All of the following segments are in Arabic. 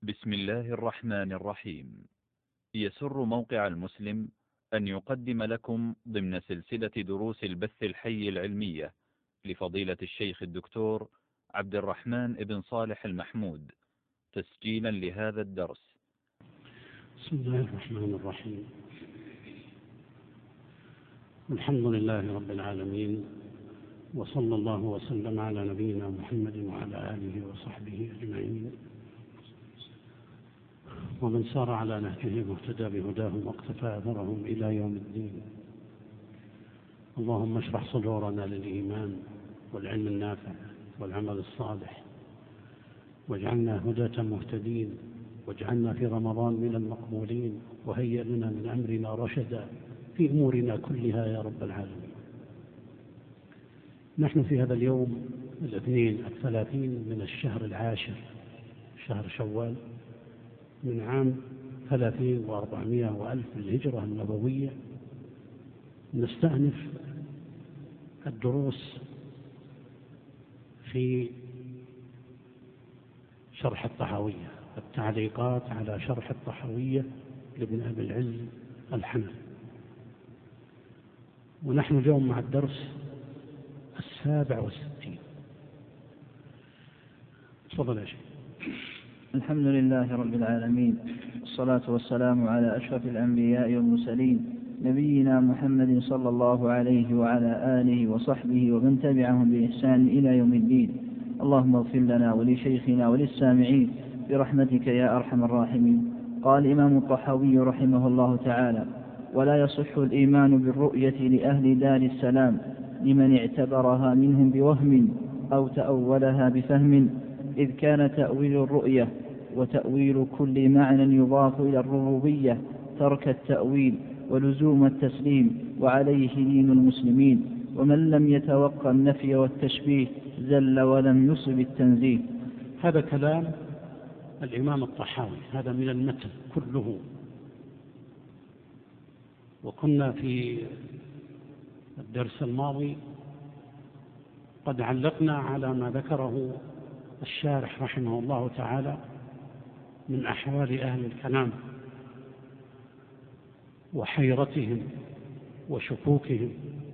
بسم الله الرحمن الرحيم. يسر موقع المسلم أن يقدم لكم ضمن سلسلة دروس البث الحي العلمية لفضيلة الشيخ الدكتور عبد الرحمن بن صالح المحمود تسجيلا لهذا الدرس. بسم الله الرحمن الرحيم. الحمد لله رب العالمين، وصلى الله وسلم على نبينا محمد وعلى آله وصحبه أجمعين، ومن سار على نهجه واهتدى بهداهم واقتفى أثرهم إلى يوم الدين. اللهم اشرح صدورنا للإيمان والعلم النافع والعمل الصالح، واجعلنا هداة مهتدين، واجعلنا في رمضان من المقبولين، وهيئ لنا من أمرنا رشدا في أمورنا كلها يا رب العالمين. نحن في هذا اليوم الاثنين 30 من الشهر العاشر، شهر شوال، من عام 30 و400 وألف الهجرة النبوية، نستأنف الدروس في شرح الطحاوية، التعليقات على شرح الطحاوية لابن أبي العز الحنفي، ونحن اليوم مع الدرس 67. تفضل يا شيخ. الحمد لله رب العالمين، والصلاة والسلام على أشرف الأنبياء والمرسلين، نبينا محمد صلى الله عليه وعلى آله وصحبه ومن تبعهم بإحسان إلى يوم الدين. اللهم اغفر لنا ولشيخنا وللسامعين برحمتك يا أرحم الراحمين. قال الإمام الطحاوي رحمه الله تعالى: ولا يصح الإيمان بالرؤية لأهل دار السلام لمن اعتبرها منهم بوهم أو تأولها بفهم، إذ كان تأويل الرؤية وتأويل كل معنى يضاف إلى الربوبية ترك التأويل ولزوم التسليم، وعليه دين المسلمين. ومن لم يتوقع النفي والتشبيه زل ولم يصب التنزيه. هذا كلام الإمام الطحاوي، هذا من المتن كله. وكنا في الدرس الماضي قد علقنا على ما ذكره الشارح رحمه الله تعالى من أحوال أهل الكلام وحيرتهم وشكوكهم،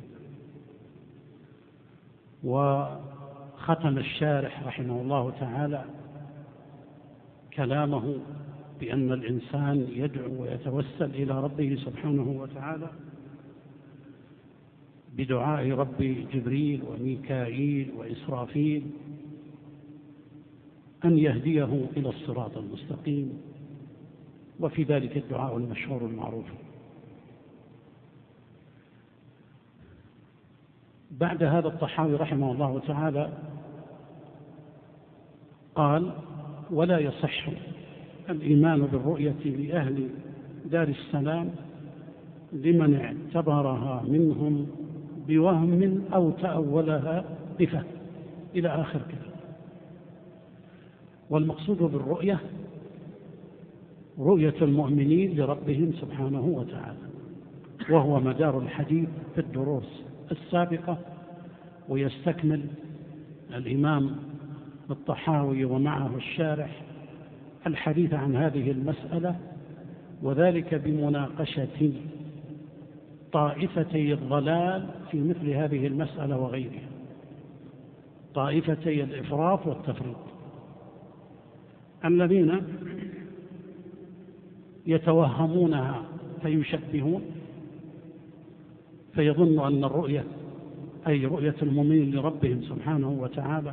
وختم الشارح رحمه الله تعالى كلامه بأن الإنسان يدعو ويتوسل إلى ربه سبحانه وتعالى بدعاء رب جبريل وميكائيل وإسرافيل أن يهديه إلى الصراط المستقيم، وفي ذلك الدعاء المشهور المعروف. بعد هذا الطحاوي رحمه الله تعالى قال: ولا يصح الإيمان بالرؤية لأهل دار السلام لمن اعتبرها منهم بوهم أو تأولها بفهم، إلى آخر كلام. والمقصود بالرؤية رؤية المؤمنين لربهم سبحانه وتعالى، وهو مدار الحديث في الدروس السابقة. ويستكمل الإمام الطحاوي ومعه الشارح الحديث عن هذه المسألة، وذلك بمناقشة طائفتي الضلال في مثل هذه المسألة وغيرها، طائفتي الإفراط والتفريط، الذين يتوهمونها فيشبهون، فيظن أن الرؤية أي رؤية المؤمنين لربهم سبحانه وتعالى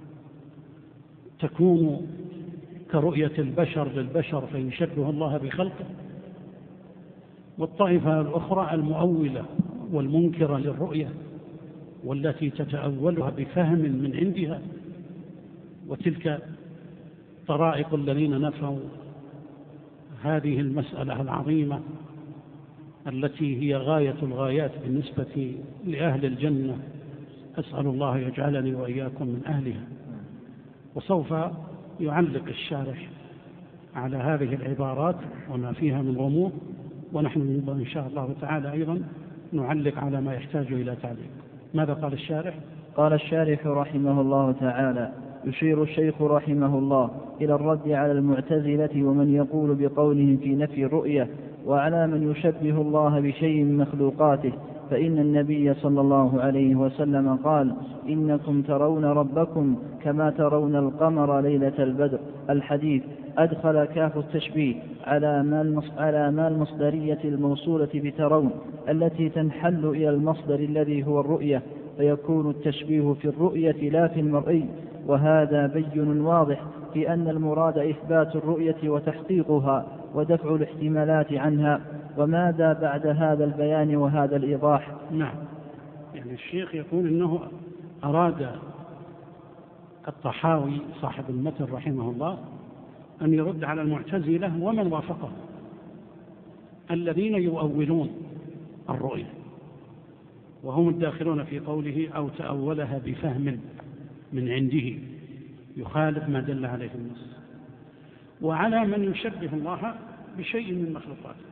تكون كرؤية البشر للبشر فيشبه الله بخلقه. والطائفة الأخرى المؤولة والمنكرة للرؤية، والتي تتأولها بفهم من عندها، وتلك طرائق الذين نفوا هذه المسألة العظيمة التي هي غاية الغايات بالنسبة لأهل الجنة. أسأل الله يجعلني وإياكم من أهلها. وسوف يعلق الشارح على هذه العبارات وما فيها من غموض، ونحن إن شاء الله تعالى أيضا نعلق على ما يحتاج إلى تعليق. ماذا قال الشارح؟ قال الشارح رحمه الله تعالى: يشير الشيخ رحمه الله إلى الرد على المعتزلة ومن يقول بقولهم في نفي الرؤية، وعلى من يشبه الله بشيء من مخلوقاته، فإن النبي صلى الله عليه وسلم قال: إنكم ترون ربكم كما ترون القمر ليلة البدر. الحديث أدخل كاف التشبيه على ما المصدرية الموصولة بترون التي تنحل إلى المصدر الذي هو الرؤية، فيكون التشبيه في الرؤية لا في المرئي. وهذا بين واضح في أن المراد إثبات الرؤية وتحقيقها ودفع الاحتمالات عنها. وماذا بعد هذا البيان وهذا الإيضاح؟ نعم، يعني الشيخ يقول إنه أراد الطحاوي صاحب المتن رحمه الله أن يرد على المعتزلة ومن وافقه الذين يؤولون الرؤية، وهم الداخلون في قوله أو تأولها بفهم من عنده يخالف ما دل عليه النص، وعلى من يشبه الله بشيء من مخلوقاته.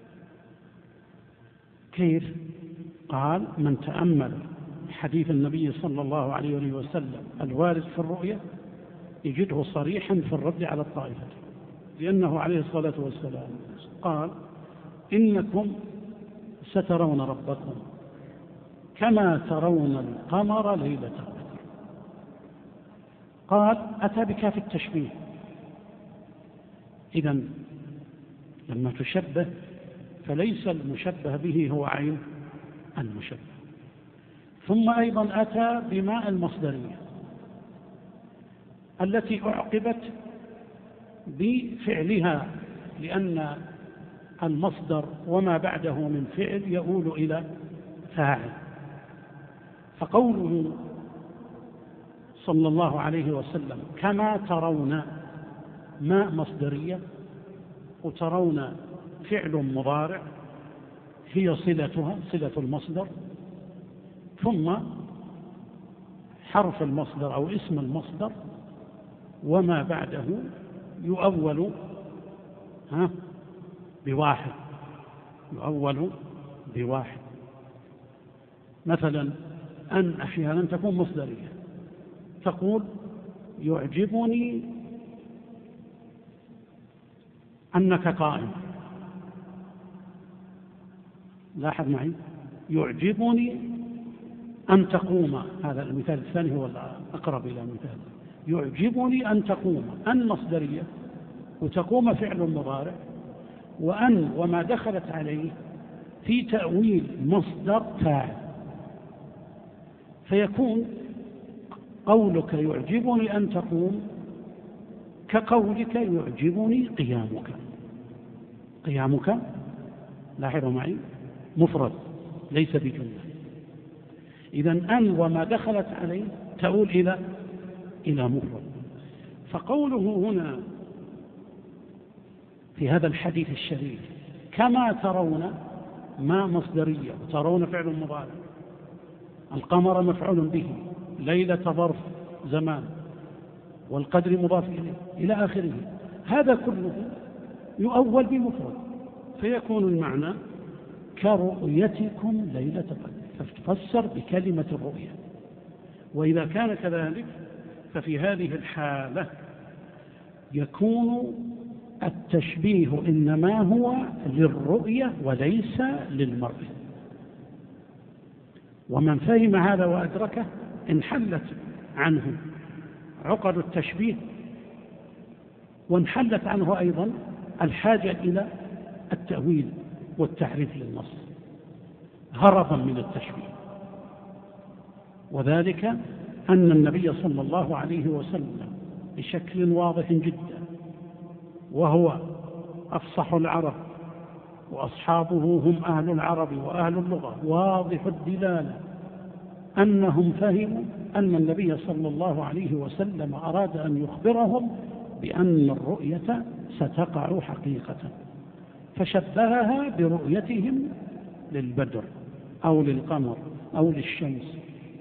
كيف؟ قال: من تأمل حديث النبي صلى الله عليه وسلم الوارد في الرؤية يجده صريحا في الرد على الطائفة، لأنه عليه الصلاة والسلام قال: إنكم سترون ربكم كما ترون القمر ليلة البدر. قال: أتى بكاف التشبيه. إذن لما تشبه فليس المشبه به هو عين المشبه. ثم أيضا أتى بماء المصدرية التي أعقبت بفعلها، لأن المصدر وما بعده من فعل يؤول إلى فاعل. فقوله صلى الله عليه وسلم كما ترون ماء مصدرية، وترون فعل مضارع هي صلتها صلة المصدر، ثم حرف المصدر أو اسم المصدر وما بعده يؤول بواحد، يؤول بواحد. مثلا أن أحيانا تكون مصدرية، تقول: يعجبني أنك قائم. لاحظ معي، يعجبني أن تقوم. هذا المثال الثاني هو الأقرب إلى مثال. يعجبني أن تقوم، أن مصدرية وتقوم فعل مضارع، وأن وما دخلت عليه في تأويل مصدر فاعل، فيكون قولك يعجبني أن تقوم كقولك يعجبني قيامك. قيامك، لاحظوا معي، مفرد ليس بجملة. إذن أن وما دخلت عليه تؤول إلى مفرد. فقوله هنا في هذا الحديث الشريف كما ترون ما مصدرية، وترون فعل مضارع، القمر مفعول به، ليلة ظرف زمان، والقدر مضاف إليه إلى آخره، هذا كله يؤول بمفرد، فيكون المعنى كرؤيتكم ليلة القدر، فتفسر بكلمة الرؤية. وإذا كان كذلك ففي هذه الحالة يكون التشبيه إنما هو للرؤية وليس للمرء. ومن فهم هذا وأدركه انحلت عنه عقد التشبيه، وانحلت عنه أيضا الحاجة إلى التأويل والتحريف للنص هربا من التشبيه. وذلك أن النبي صلى الله عليه وسلم بشكل واضح جدا، وهو أفصح العرب وأصحابه هم أهل العرب وأهل اللغة، واضح الدلالة أنهم فهموا أن النبي صلى الله عليه وسلم أراد أن يخبرهم بأن الرؤية ستقع حقيقة، فشبهها برؤيتهم للبدر أو للقمر أو للشمس،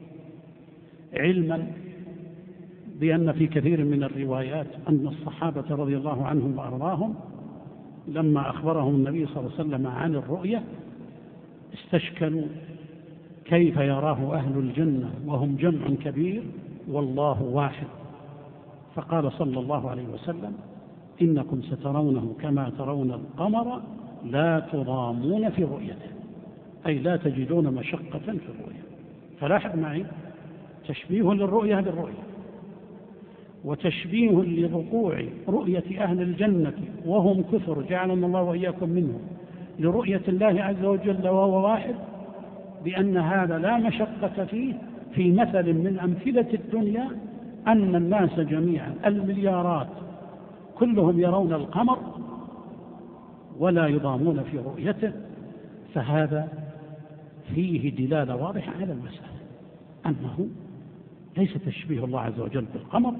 علما بأن في كثير من الروايات أن الصحابة رضي الله عنهم وأرضاهم لما أخبرهم النبي صلى الله عليه وسلم عن الرؤية استشكلوا كيف يراه أهل الجنة وهم جمع كبير والله واحد، فقال صلى الله عليه وسلم: إنكم سترونه كما ترون القمر لا تضامون في رؤيته، أي لا تجدون مشقة في الرؤية. فلاحظ معي تشبيه للرؤية بالرؤية، وتشبيه لوقوع رؤية أهل الجنة وهم كثر جعلنا الله وإياكم منهم لرؤية الله عز وجل وهو واحد، بأن هذا لا مشقة فيه. في مثل من أمثلة الدنيا أن الناس جميعا المليارات كلهم يرون القمر ولا يضامون في رؤيته، فهذا فيه دلالة واضحة على المسألة أنه ليس تشبيه الله عز وجل بالقمر،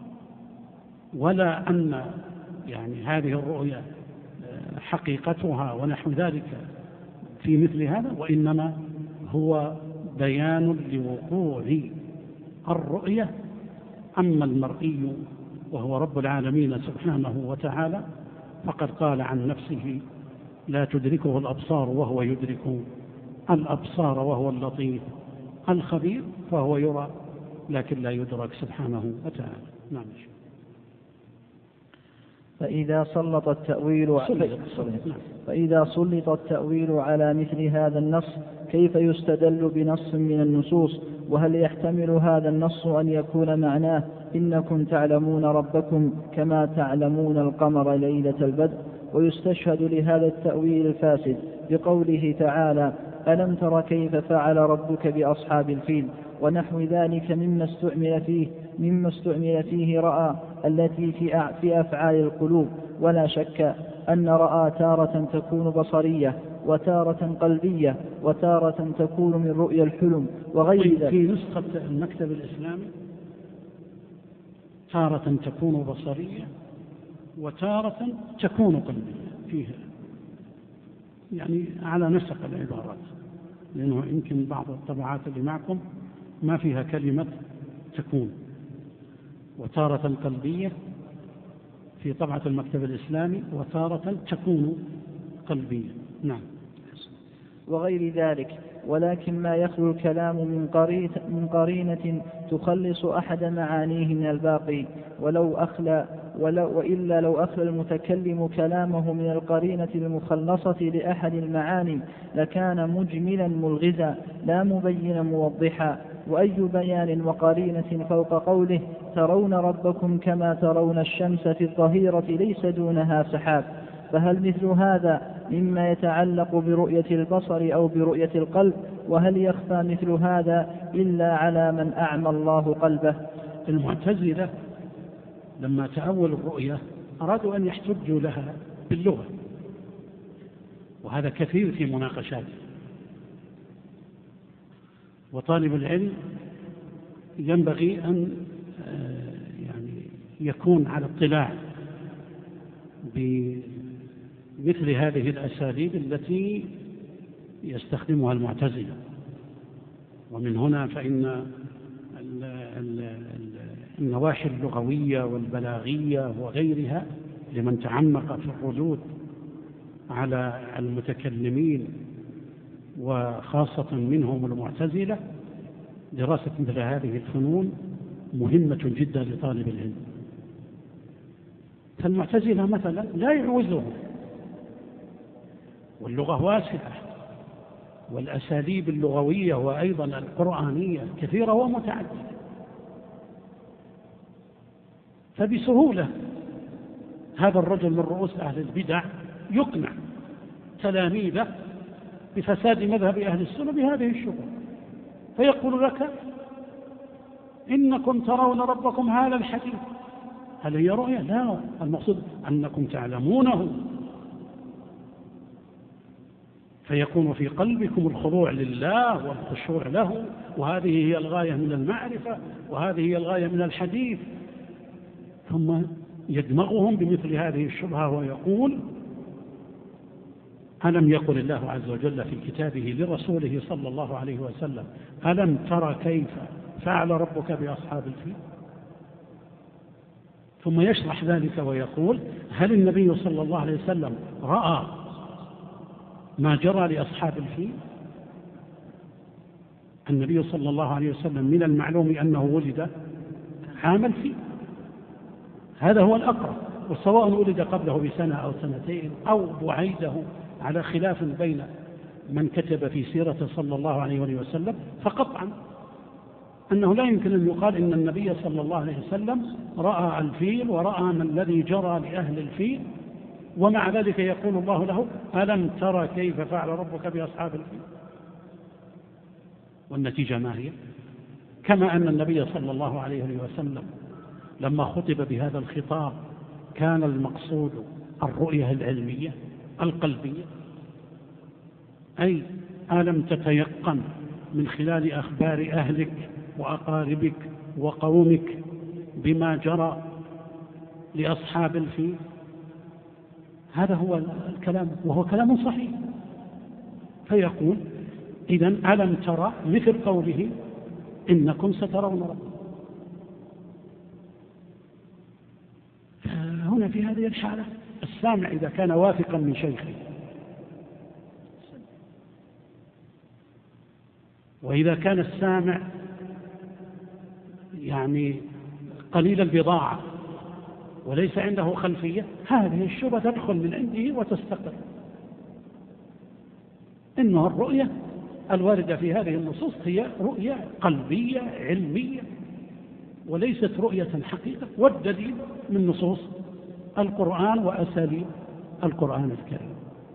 ولا أن هذه الرؤية حقيقتها ونحو ذلك في مثل هذا، وإنما هو بيان لوقوع الرؤية. أما المرئي وهو رب العالمين سبحانه وتعالى فقد قال عن نفسه: لا تدركه الأبصار وهو يدرك الأبصار وهو اللطيف الخبير، فهو يرى لكن لا يدرك سبحانه وتعالى. نعم. فإذا سلط التأويل على مثل هذا النص كيف يستدل بنص من النصوص؟ وهل يحتمل هذا النص أن يكون معناه إنكم تعلمون ربكم كما تعلمون القمر ليلة البدر؟ ويستشهد لهذا التأويل الفاسد بقوله تعالى: ألم تر كيف فعل ربك بأصحاب الفيل؟ ونحو ذلك مما استعمل فيه رأى التي في أفعال القلوب. ولا شك أن رأى تارة تكون بصرية، وتارة قلبية، وتارة تكون من رؤيا الحلم وغير ذلك. في نسخة المكتب الإسلامي تارة تكون بصرية وتارة تكون قلبية، فيها على نسق العبارات، لأنه يمكن بعض الطبعات اللي معكم ما فيها كلمة تكون. وتارة قلبية في طبعة المكتب الإسلامي، وتارة تكون قلبية. نعم. وغير ذلك. ولكن ما يخلو الكلام من قرينة تخلص أحد معانيه من الباقي، وإلا لو أخلى المتكلم كلامه من القرينة المخلصة لأحد المعاني لكان مجملا ملغزا لا مبينا موضحا. وأي بيان وقرينة فوق قوله: ترون ربكم كما ترون الشمس في الظهيرة ليس دونها سحاب؟ فهل مثل هذا مما يتعلق برؤية البصر أو برؤية القلب؟ وهل يخفى مثل هذا إلا على من أعمى الله قلبه؟ المعتزلة لما تأولوا الرؤية أرادوا أن يحتجوا لها باللغة، وهذا كثير في مناقشاته. وطالب العلم ينبغي أن يكون على اطلاع بمثل هذه الأساليب التي يستخدمها المعتزلة. ومن هنا فإن النواحي اللغوية والبلاغية وغيرها لمن تعمق في الردود على المتكلمين وخاصة منهم المعتزلة، دراسة مثل هذه الفنون مهمة جدا لطالب العلم. فالمعتزلة مثلا لا يعوزهم، واللغة واسعة، والأساليب اللغوية وأيضا القرآنية كثيرة ومتعددة، فبسهولة هذا الرجل من رؤوس أهل البدع يقنع تلاميذه بفساد مذهب أهل السنة بهذه الشبهة، فيقول لك: إنكم ترون ربكم هذا الحديث. هل هي رؤية؟ لا، المقصود أنكم تعلمونه، فيكون في قلبكم الخضوع لله والخشوع له، وهذه هي الغاية من المعرفة، وهذه هي الغاية من الحديث. ثم يدمغهم بمثل هذه الشبهة ويقول: ألم يقل الله عز وجل في كتابه لرسوله صلى الله عليه وسلم: ألم ترى كيف فعل ربك بأصحاب الفيل؟ ثم يشرح ذلك ويقول: هل النبي صلى الله عليه وسلم رأى ما جرى لأصحاب الفيل؟ النبي صلى الله عليه وسلم من المعلوم أنه ولد عام الفيل، هذا هو الأقرب، وسواء ولد قبله بسنة أو سنتين أو بعيده، على خلاف بين من كتب في سيرته صلى الله عليه وسلم، فقطعا أنه لا يمكن أن يقال إن النبي صلى الله عليه وسلم رأى الفيل ورأى ما الذي جرى لأهل الفيل، ومع ذلك يقول الله له: ألم ترى كيف فعل ربك بأصحاب الفيل؟ والنتيجة ما هي؟ كما أن النبي صلى الله عليه وسلم لما خطب بهذا الخطاب كان المقصود الرؤية العلمية القلبية، أي ألم تتيقن من خلال أخبار أهلك وأقاربك وقومك بما جرى لأصحاب الفيل؟ هذا هو الكلام، وهو كلام صحيح. فيقول: إذن ألم ترى، مثل قوله: إنكم سترون ربكم. هنا في هذه الحالة السامع إذا كان واثقا من شيخه، وإذا كان السامع يعني قليل البضاعة وليس عنده خلفية، هذه الشبهة تدخل من عنده وتستقر. إنه الرؤية الواردة في هذه النصوص هي رؤية قلبية علمية وليست رؤية حقيقة، والدليل من نصوص القرآن وأساليب القرآن الكريم.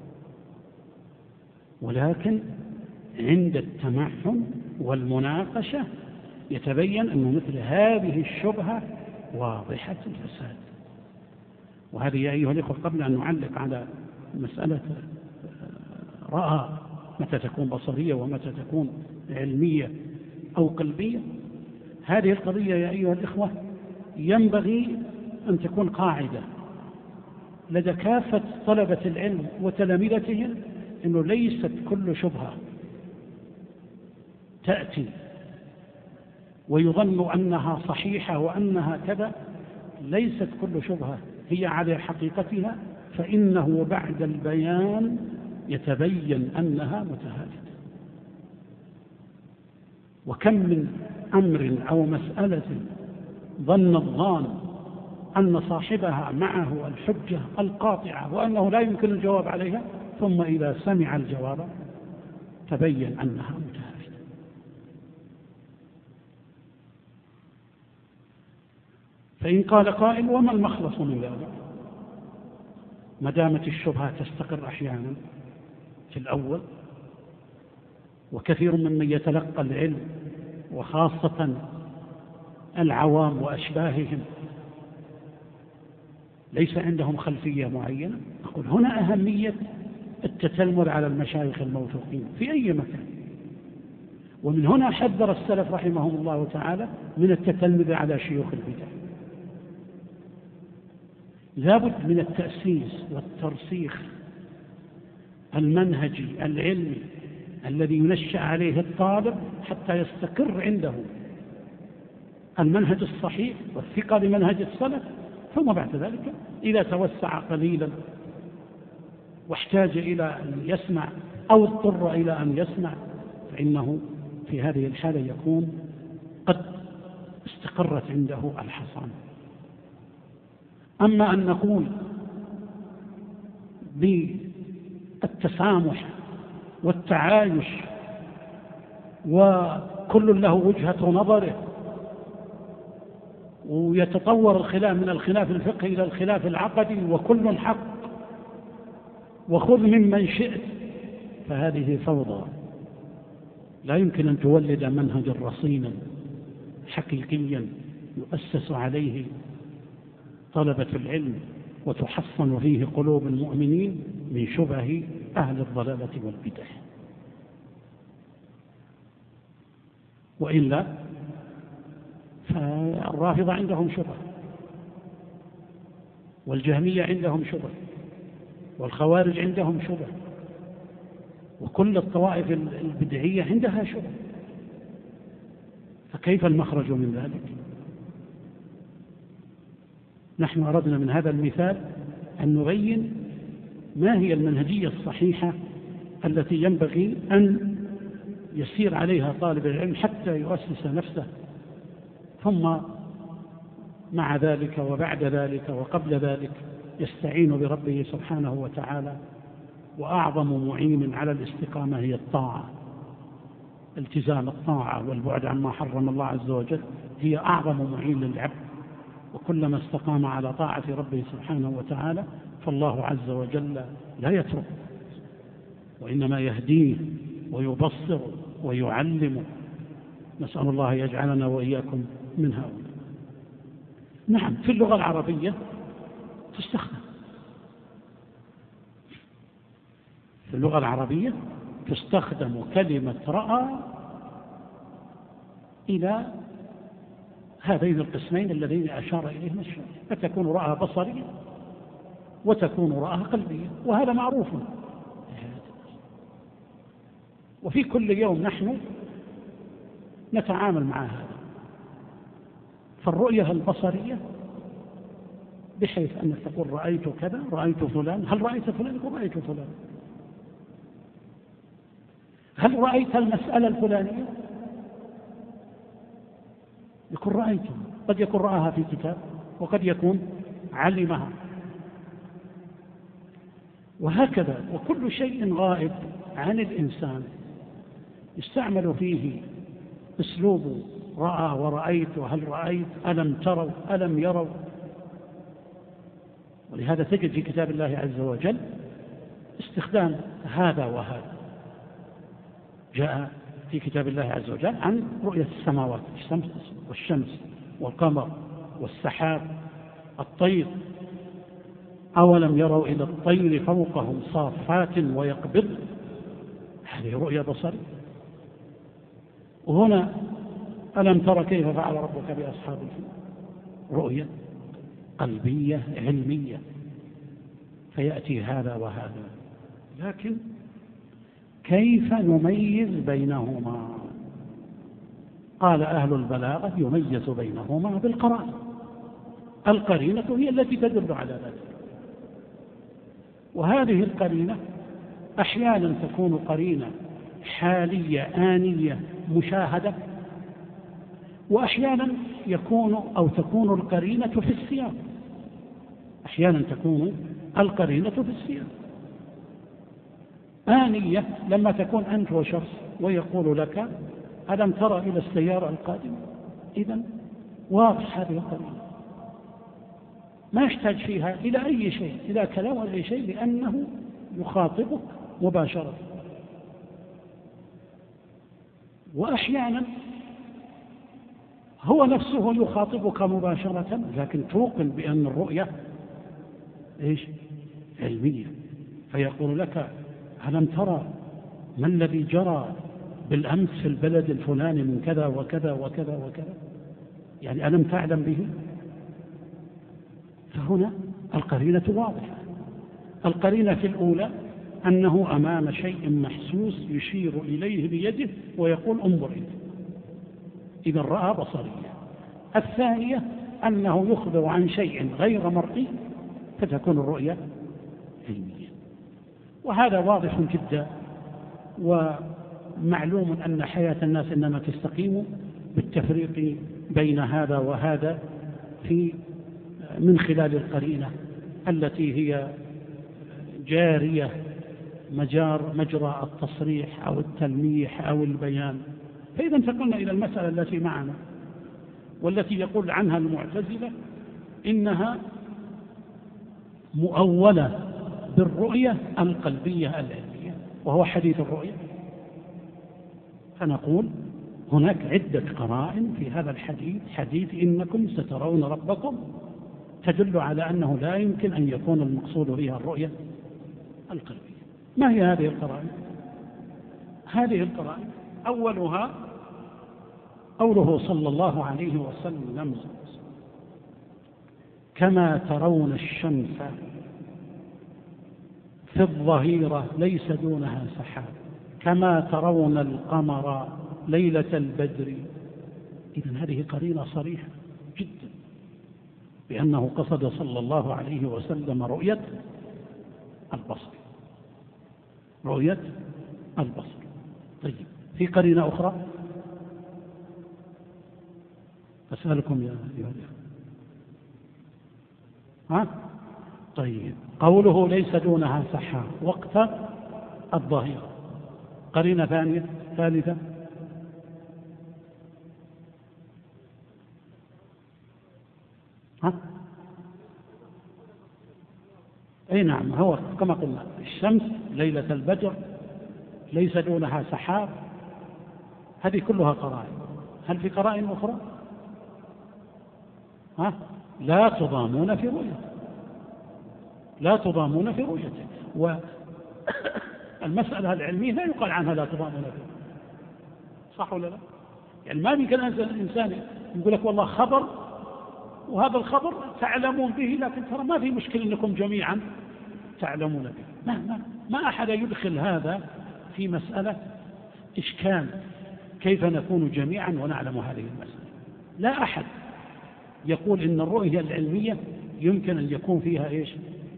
ولكن عند التمحن والمناقشة يتبين أن مثل هذه الشبهة واضحة الفساد. وهذه يا أيها الإخوة، قبل أن نعلق على مسألة رأى متى تكون بصرية ومتى تكون علمية أو قلبية، هذه القضية يا أيها الإخوة ينبغي أن تكون قاعدة لدى كافة طلبة العلم وتلامذتهم، أنه ليست كل شبهة تأتي ويظن أنها صحيحة وأنها كذا، ليست كل شبهة هي على حقيقتها، فإنه بعد البيان يتبين أنها متهالكة. وكم من أمر أو مسألة ظن الظان أن صاحبها معه الحجة القاطعة وأنه لا يمكن الجواب عليها، ثم إذا سمع الجواب تبين أنها متهالكة. فإن قال قائل: وما المخلص من ذلك؟ ما دامت الشبهة تستقر أحيانا في الأول، وكثير ممن يتلقى العلم وخاصة العوام وأشباههم ليس عندهم خلفية معينة، أقول هنا أهمية التتلمذ على المشايخ الموثوقين في أي مكان. ومن هنا حذر السلف رحمهم الله تعالى من التتلمذ على شيوخ البدع. لابد من التأسيس والترسيخ المنهجي العلمي الذي ينشأ عليه الطالب حتى يستقر عنده المنهج الصحيح والثقة لمنهج السلف، ثم بعد ذلك إذا توسع قليلا واحتاج إلى أن يسمع أو اضطر إلى أن يسمع، فإنه في هذه الحالة يكون قد استقرت عنده الحصانة. أما أن نقول بالتسامح والتعايش وكل له وجهة نظره، ويتطور الخلاف من الخلاف الفقهي إلى الخلاف العقدي، وكل حق وخذ ممن شئت، فهذه فوضى لا يمكن أن تولد منهجا رصينا حقيقيا يؤسس عليه طلبة العلم وتحصن فيه قلوب المؤمنين من شبه أهل الضلالة والبدع. وإلا فالرافضة عندهم شبه، والجهمية عندهم شبه، والخوارج عندهم شبه، وكل الطوائف البدعية عندها شبه، فكيف المخرج من ذلك؟ نحن أردنا من هذا المثال أن نبين ما هي المنهجية الصحيحة التي ينبغي أن يسير عليها طالب العلم حتى يؤسس نفسه، ثم مع ذلك وبعد ذلك وقبل ذلك يستعين بربه سبحانه وتعالى. وأعظم معين على الاستقامة هي الطاعة، التزام الطاعة والبعد عما حرم الله عز وجل هي أعظم معين للعبد. وكلما استقام على طاعة ربه سبحانه وتعالى فالله عز وجل لا يترك، وإنما يهديه ويبصر ويعلمه. نسأل الله يجعلنا وإياكم من هؤلاء. نعم، في اللغة العربية تستخدم، في اللغة العربية تستخدم كلمة رأى إلى هذين القسمين اللذين أشار إليهما الشارع، فتكون رأى بصرية وتكون رأى قلبية، وهذا معروف. وفي كل يوم نحن نتعامل مع هذا. فالرؤية البصرية بحيث أنك تقول رأيت كذا، رأيت فلان، هل رأيت فلان؟ يقول رأيت فلان. هل رأيت المسألة الفلانية؟ يقول رأيته. قد يكون رآها في كتاب وقد يكون علمها، وهكذا. وكل شيء غائب عن الإنسان يستعمل فيه أسلوب رأى ورأيت وهل رأيت، ألم تروا، ألم يروا. ولهذا تجد في كتاب الله عز وجل استخدام هذا وهذا. جاء في كتاب الله عز وجل عن رؤية السماوات، والشمس والقمر والسحاب، الطير. أولم يروا إلى الطير فوقهم صافات ويقبض، هذه رؤية بصرية. وهنا ألم تر كيف فعل ربك بأصحاب الفيل، رؤية قلبية علمية. فيأتي هذا وهذا، لكن كيف نميز بينهما؟ قال أهل البلاغة يميز بينهما بالقرائن. القرينة هي التي تدل على ذلك، وهذه القرينة أحيانا تكون قرينة حالية آنية مشاهدة، وأحيانا تكون القرينة في السياق. أحيانا تكون القرينة في السياق آنية، لما تكون أنت وشخص ويقول لك ألم ترى إلى السيارة القادمة، إذن واضح هذه القرينة، ما يحتاج فيها إلى أي شيء، إلى كلام ولا أي شيء، لأنه يخاطبك مباشرة. وأحيانا هو نفسه يخاطبك مباشرة، لكن توقن بأن الرؤية علمية، فيقول لك ألم ترى ما الذي جرى بالأمس في البلد الفلاني من كذا وكذا وكذا وكذا، يعني ألم تعلم به؟ فهنا القرينة واضحة. القرينة في الأولى أنه أمام شيء محسوس يشير إليه بيده ويقول انظر إليه، إذا رأى بصرية. الثانية أنه يخبر عن شيء غير مرئي فتكون الرؤية علمية. وهذا واضح جدا، ومعلوم أن حياة الناس إنما تستقيم بالتفريق بين هذا وهذا من خلال القرينة التي هي جارية مجرى التصريح أو التلميح أو البيان. فإذا انتقلنا إلى المسألة التي معنا، والتي يقول عنها المعتزلة إنها مؤولة بالرؤية القلبية العلمية، وهو حديث الرؤية. فنقول هناك عدة قرائن في هذا الحديث، حديث إنكم سترون ربكم، تدل على أنه لا يمكن أن يكون المقصود بها الرؤية القلبية. ما هي هذه القرائن؟ هذه القرائن أولها قوله صلى الله عليه وسلم كما ترون الشمس في الظهيرة ليس دونها سحاب، كما ترون القمر ليلة البدر. إذن هذه قرينة صريحة جدا بأنه قصد صلى الله عليه وسلم رؤية البصر، رؤية البصر. طيب، في قرينة أخرى أسألكم يا أيها الأخوة، ها؟ طيب قوله ليس دونها سحاب وقت الظهيرة، قرينة ثالثة. ها؟ أي نعم، هو كما قلنا الشمس ليلة البدر ليس دونها سحاب، هذه كلها قرائن. هل في قرائن أخرى؟ ها؟ لا تضامون في رؤيته، لا تضامون في رؤيته. والمسألة العلمية لا يقال عنها لا تضامون فيه، صح ولا لا؟ يعني ما يمكن الإنسان يقول لك والله خبر وهذا الخبر تعلمون به، لكن ترى ما في مشكلة أنكم جميعا تعلمون به. ما أحد يدخل هذا في مسألة إشكال كيف نكون جميعا ونعلم هذه المسألة. لا أحد يقول إن الرؤية العلمية يمكن أن يكون فيها إيش؟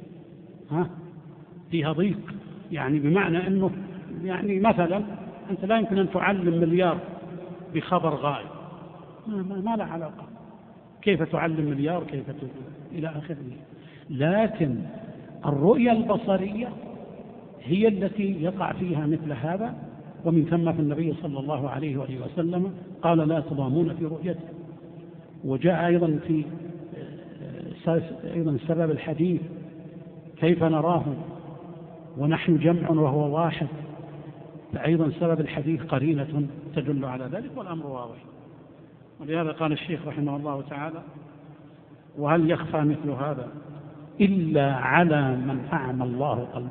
فيها ضيق، يعني بمعنى أنه يعني مثلا أنت لا يمكن أن تعلم مليار بخبر غائب، ما له علاقة. كيف تعلم مليار؟ كيف إلى آخره. لكن الرؤية البصرية هي التي يقع فيها مثل هذا، ومن ثم في النبي صلى الله عليه وآله وسلم قال لا تضامون في رؤيته. وجاء أيضا في سبب الحديث كيف نراه ونحن جمع وهو واحد، فأيضا سبب الحديث قرينة تدل على ذلك، والأمر واضح. ولهذا قال الشيخ رحمه الله تعالى: وهل يخفى مثل هذا إلا على من أعمى الله قلبه.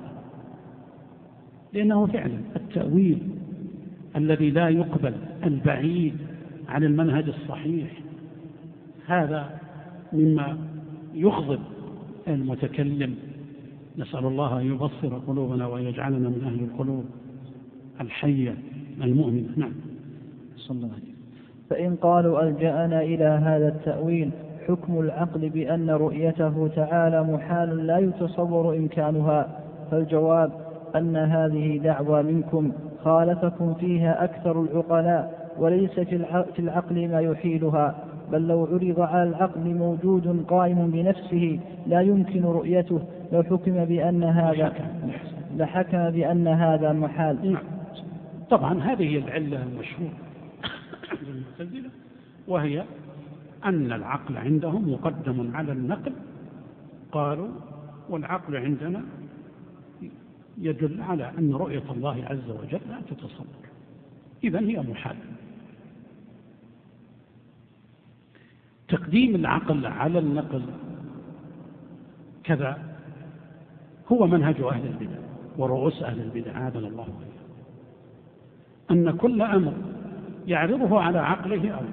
لأنه فعلا التأويل الذي لا يقبل، البعيد عن المنهج الصحيح، هذا مما يغضب المتكلم. نسأل الله أن يبصر قلوبنا ويجعلنا من أهل القلوب الحية المؤمنة. نعم. صلى الله عليه وسلم. فإن قالوا ألجأنا إلى هذا التأويل حكم العقل بأن رؤيته تعالى محال لا يتصور إمكانها، فالجواب أن هذه دعوى منكم خالفكم فيها أكثر العقلاء، وليس في العقل ما يحيلها، بل لو عرض على العقل موجود قائم بنفسه لا يمكن رؤيته لحكم بأن هذا محال. نعم. طبعا هذه هي العلة المشهورة للمعتزلة، وهي أن العقل عندهم مقدم على النقل. قالوا والعقل عندنا يدل على أن رؤية الله عز وجل لا تتصور، إذن هي محال. تقديم العقل على النقل كذا هو منهج أهل البدع ورؤوس أهل البدع عاذنا الله وإياهم، أن كل أمر يعرضه على عقله أول،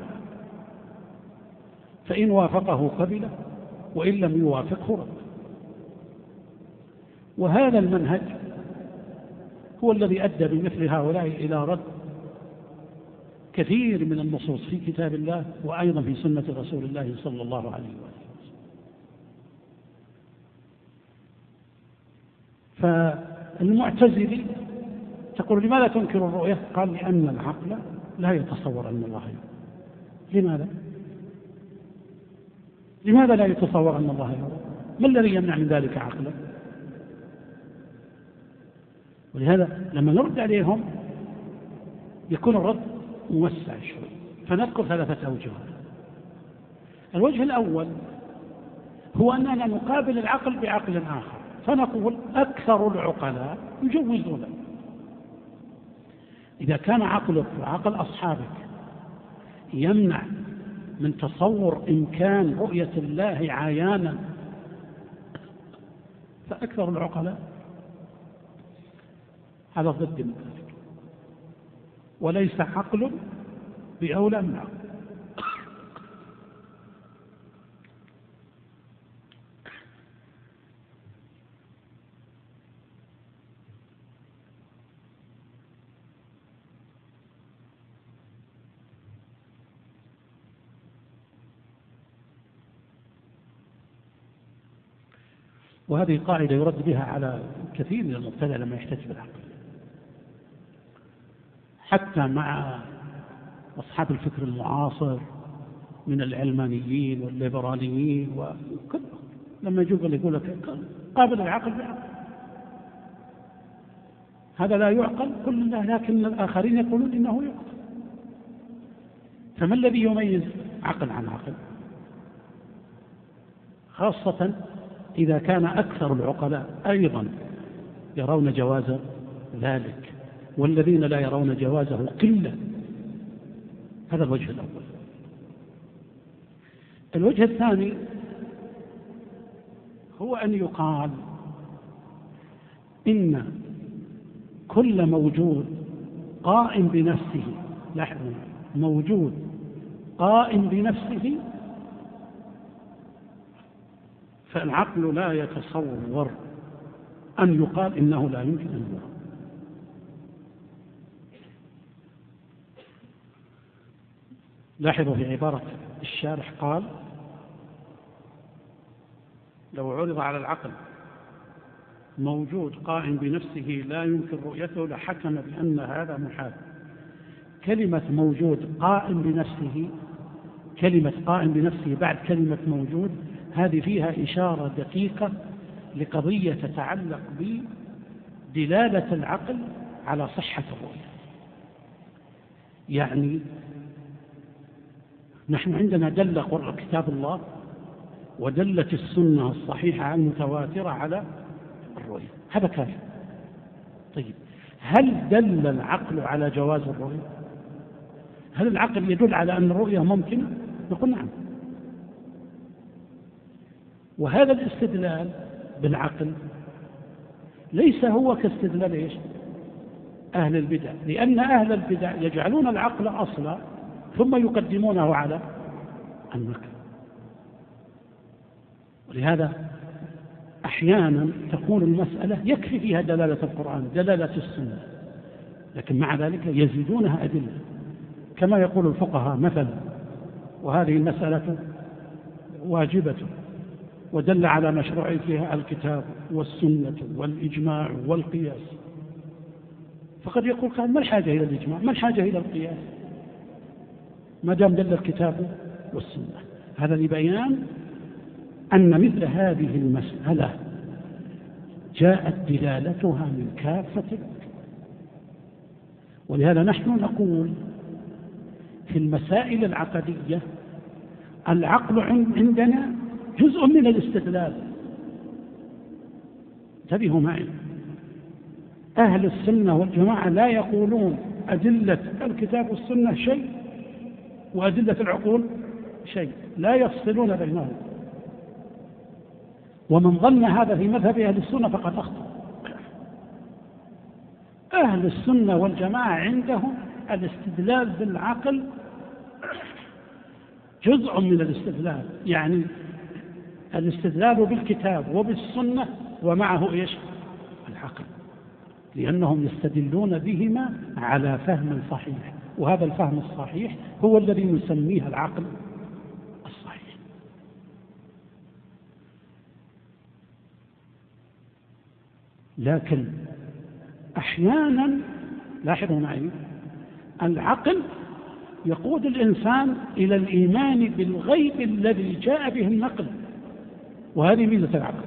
فإن وافقه قبله وإن لم يوافقه رد. وهذا المنهج هو الذي أدى بمثل هؤلاء إلى رد كثير من النصوص في كتاب الله وأيضا في سنة رسول الله صلى الله عليه وسلم. فالمعتزلي تقول لماذا تنكر الرؤية؟ قال لأن العقل لا يتصور أن الله يرى. لماذا لا يتصور أن الله يرى؟ ما الذي يمنع من ذلك عقله؟ ولهذا لما نرد عليهم يكون الرد موسع شوي، فنذكر ثلاثة أوجه. الوجه الأول هو أننا نقابل العقل بعقل آخر، فنقول أكثر العقلاء يجوزون. إذا كان عقلك وعقل أصحابك يمنع من تصور إمكان رؤية الله عيانا، فأكثر العقلاء هذا ضد من ذلك، وليس عقل بأولى من عقل. وهذه قاعدة يرد بها على كثير من المبتدع لما يحتج بالعقل، حتى مع أصحاب الفكر المعاصر من العلمانيين والليبراليين وكلهم لما يقول لك قابل العقل بعقل، هذا لا يعقل كله، لكن الآخرين يقولون إنه يعقل. فما الذي يميز عقل عن عقل؟ خاصة إذا كان أكثر العقلاء أيضا يرون جواز ذلك، والذين لا يرون جوازه قلة. هذا الوجه الأول. الوجه الثاني هو أن يقال إن كل موجود قائم بنفسه، لاحظوا، موجود قائم بنفسه، فالعقل لا يتصور أن يقال إنه لا يمكن أن يرى. لاحظوا في عبارة الشارح قال: لو عرض على العقل موجود قائم بنفسه لا يمكن رؤيته لحكم بأن هذا محال. كلمة موجود قائم بنفسه، كلمة قائم بنفسه بعد كلمة موجود، هذه فيها إشارة دقيقة لقضية تتعلق بدلالة العقل على صحة الرؤية. يعني نحن عندنا دل كتاب الله ودلت السنة الصحيحة المتواترة على الرؤية، هذا كافي. طيب، هل دل العقل على جواز الرؤية؟ هل العقل يدل على أن الرؤية ممكنة؟ نقول نعم. وهذا الاستدلال بالعقل ليس هو كاستدلال إيش؟ أهل البدع، لأن أهل البدع يجعلون العقل أصلا ثم يقدمونه على النقل. ولهذا أحيانا تكون المسألة يكفي فيها دلالة القرآن، دلالة السنة، لكن مع ذلك يزيدونها أدلة، كما يقول الفقهاء مثلا: وهذه المسألة واجبة ودل على مشروعيتها الكتاب والسنة والإجماع والقياس. فقد يقول ما الحاجة إلى الإجماع؟ ما الحاجة إلى القياس ما دام دل الكتاب والسنة؟ هذا لبيان أن مثل هذه المسألة جاءت دلالتها من كافة الأدلة. ولهذا نحن نقول في المسائل العقدية العقل عندنا جزء من الاستدلال. انتبهوا معي، أهل السنة والجماعة لا يقولون أدلة الكتاب والسنة شيء وأدلة العقول شيء، لا يفصلون بينهم. ومن ظن هذا في مذهب أهل السنة فقد أخطأ. أهل السنة والجماعة عندهم الاستدلال بالعقل جزء من الاستدلال، يعني الاستدلال بالكتاب وبالسنة ومعه إيش؟ العقل، لأنهم يستدلون بهما على فهم صحيح، وهذا الفهم الصحيح هو الذي نسميه العقل الصحيح. لكن أحيانا لاحظوا معي، العقل يقود الإنسان إلى الإيمان بالغيب الذي جاء به النقل، وهذه ميزة العقل.